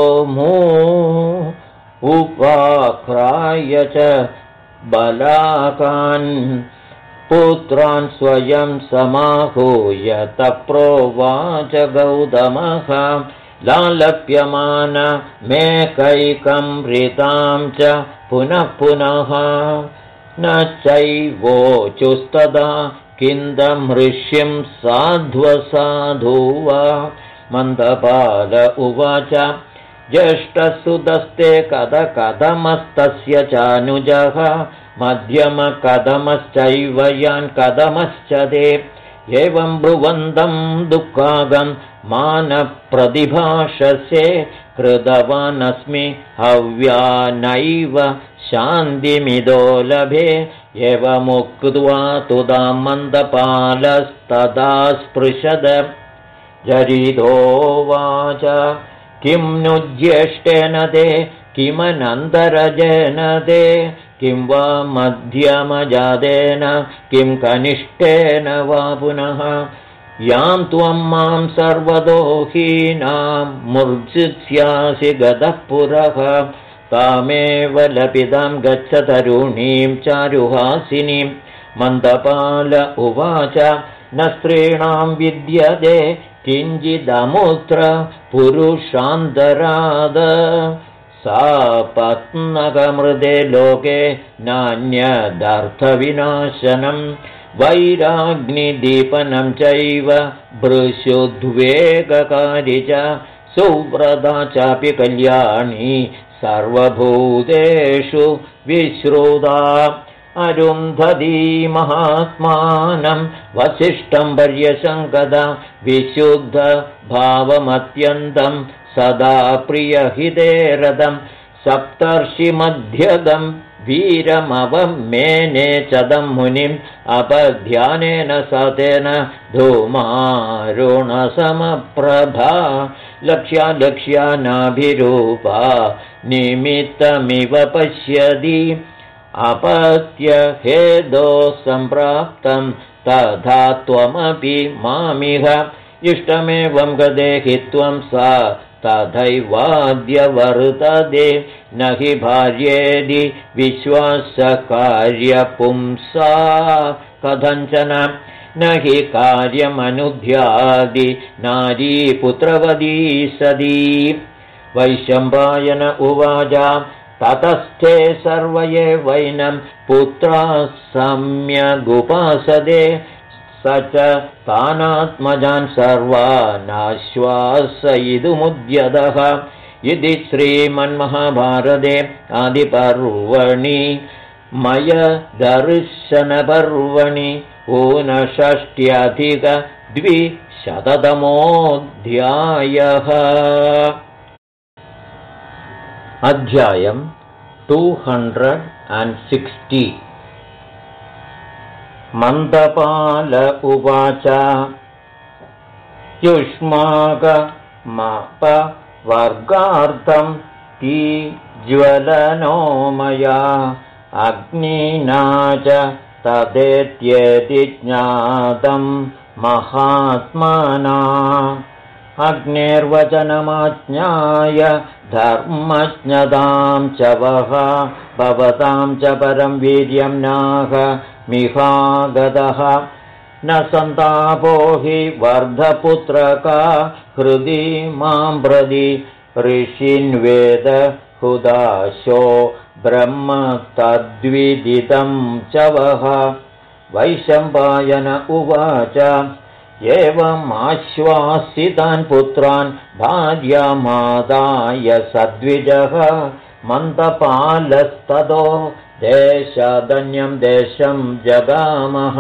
उपाक्राय च बलाकान् पुत्रान् स्वयं समाहूय तप्रोवाच गौतमः लालप्यमान मेकैकं हृतां च पुनः पुनः न चैवोचुस्तदा किन्दमृष्यं साध्वसाधु वा मन्दपाल उवाच ज्येष्ठसुतस्ते कथमस्तस्य चानुजः मध्यमकथमश्चैव यान् कथमश्च ते एवं ब्रुवन्तं दुःखागं मानप्रतिभाषसे कृतवानस्मि हव्यानैव शान्तिमिदो लभे एवमुक्त्वा तुदां मन्दपालस्तदा स्पृशद जरितोवाच किं नु ज्येष्ठेन ते किमनन्तरजेन ते किं वा मध्यमजातेन किं कनिष्ठेन वा पुनः यां त्वं मां सर्वतो हीनां मूर्च्छिष्यासि गतः पुरः तामेव लपितां गच्छ तरुणीं चारुहासिनीं मन्दपाल उवाच न स्त्रीणां विद्यते किञ्चिदमुत्र पुरुषान्तराद सा पत्नकमृते लोके नान्यदर्थविनाशनं वैराग्निदीपनं चैव भृशुद्वेगकारि च सुव्रता चापि कल्याणी सर्वभूतेषु विश्रुता अरुन्धती महात्मानं वसिष्ठं पर्यशङ्कदा विशुद्धभावमत्यन्तं सदा प्रियहिते रतं सप्तर्षिमध्यगं वीरमवमेने चदं मुनिम् अपध्यानेन सतेन धूमारुणसमप्रभा लक्ष्या नाभिरूपा निमित्तमिव पश्यति अपत्य हेदो सम्प्राप्तं तथा त्वमपि मामिह इष्टमेवं गदेहि त्वं सा तथैवाद्य वर्तते न हि भार्येदि विश्वासकार्यपुंसा कथञ्चन न हि कार्यमनुध्यादि नारी पुत्रवती सदी वैशम्पायन उवाच ततस्थे सर्व एवैनं पुत्राः सम्यगुपासते स च तानात्मजान् सर्वानाश्वासयितुमुद्यतः इति श्रीमन्महाभारते आदिपर्वणि मयदर्शनपर्वणि ऊनषष्ट्यधिकद्विशततमोऽध्यायः। अध्यायं 260 मन्दपाल उवाच युष्माकमपवर्गार्थं ज्वलनो मया अग्निना च तदेत्येति ज्ञातं महात्मना अग्नेर्वचनमाज्ञाय धर्मज्ञतां च वः भवतां च परं वीर्यं नाह मिहागतः न सन्तापो हि वर्धपुत्रका हृदि मां प्रति ऋषिन्वेद हुदाशो ब्रह्म तद्विदितं च वः वैशम्पायन उवाच एवमाश्वासितान् पुत्रान् भार्यामादाय सद्विजः मन्दपालस्ततो देशादन्यं देशं जगामः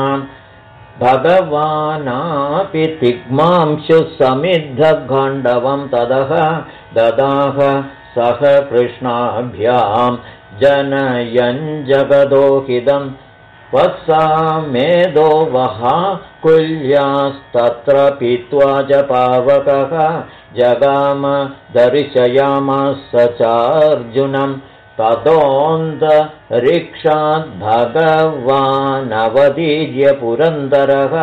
भगवानापि तिग्मांशुः समिद्धखण्डवं ततः ददाह सह कृष्णाभ्यां जनयन् जगदोहितं वत्सा मेदो वहा कुल्यास्तत्र पीत्वा च पावकः जगाम दर्शयामास चार्जुनं ततोऽन्तरिक्षाद्भगवानवतीर्य पुरन्दरः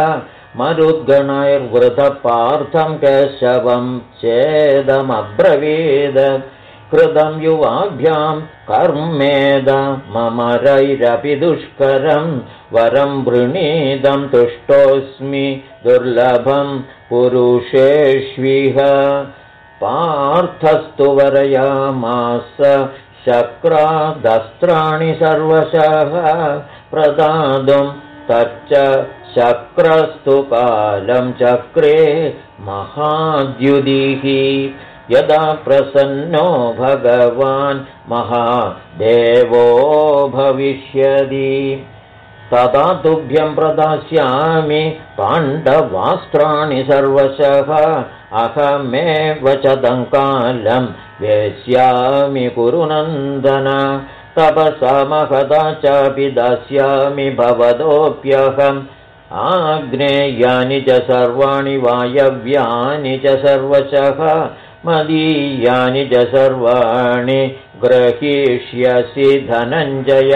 मरुद्गणैर्वृतपार्थं केशवं चेदमब्रवीद कृतं युवाभ्यां कर्मेद ममरैरपि दुष्करं वरं वृणीदं तुष्टोऽस्मि दुर्लभं पुरुषेष्विह पार्थस्तु वरयामास शक्रादस्त्राणि सर्वशः प्रदातुं तच्च शक्रस्तु कालं चक्रे महाद्युदिः यदा प्रसन्नो भगवान् महादेवो भविष्यति तदा तुभ्यं प्रदास्यामि पाण्डवास्त्राणि सर्वशः अहमेव च दङ्कालं वेश्यामि कुरुनन्दन तपसा महदा चापि दास्यामि भवदोऽप्यहम् आग्नेयानि च सर्वाणि वायव्यानि च सर्वशः मदीयानि च सर्वाणि ग्रहीष्यसि धनञ्जय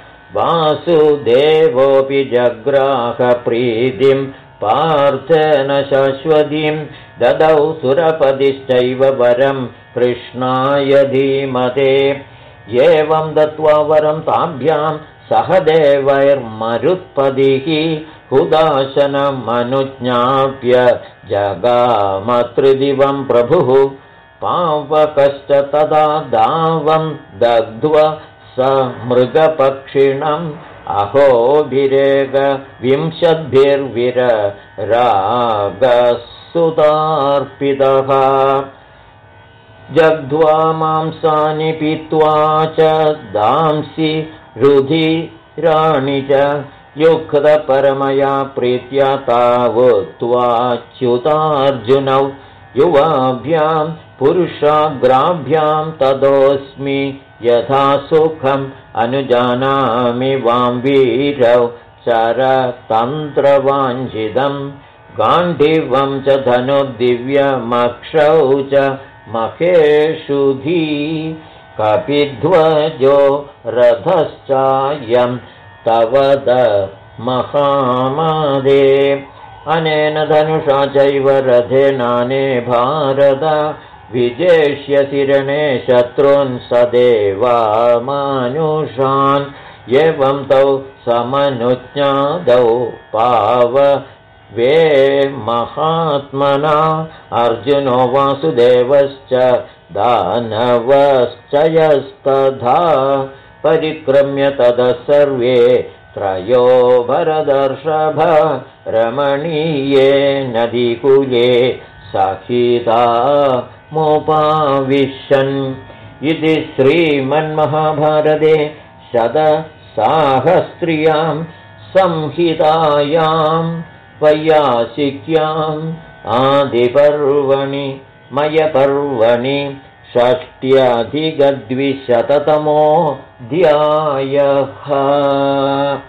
वासुदेवोऽपि जग्राह प्रीतिं पार्थेन शाश्वतीं ददौ सुरपतिश्चैव वरं कृष्णाय धीमते एवं दत्त्वा वरं ताभ्यां सह देवैर्मरुत्पदिः हुदाशनमनुज्ञाप्य जगामत्रिदिवं प्रभुः पावकश्च तदा दावं दग्ध्वा स मृगपक्षिणम् अहोभिरेग विंशद्भिर्विररागसुतार्पितः जग्ध्वा मांसानि पीत्वा च दांसि रुधिराणि च युक्तपरमया प्रीत्या तावुत्वाच्युतार्जुनौ युवाभ्यां पुरुषाग्राभ्यां तदोऽस्मि यथा सुखम् अनुजानामि वां वीरौ चरतन्त्रवाञ्छितं गाण्डीवं च धनुर्दिव्यमक्षौ च महेषुधी कपिध्वजो रथश्चायं तव महामादे अनेन धनुषा चैव रथेनाने भारत विजेष्यसि रणे शत्रून् सदेवा मानुषान् एवं तौ समनुज्ञादौ पाववे महात्मना अर्जुनो वासुदेवश्च दानवश्च यस्तथा परिक्रम्य ततः सर्वे त्रयो भरदर्षभ रमणीये नदीकूले सखिता मोपाविशन् इति श्रीमन्महाभारते शतसाहस्र्यां संहितायां वैयासिक्याम् आदिपर्वणि मयपर्वणि षष्ट्यधिकद्विशततमोऽध्यायः।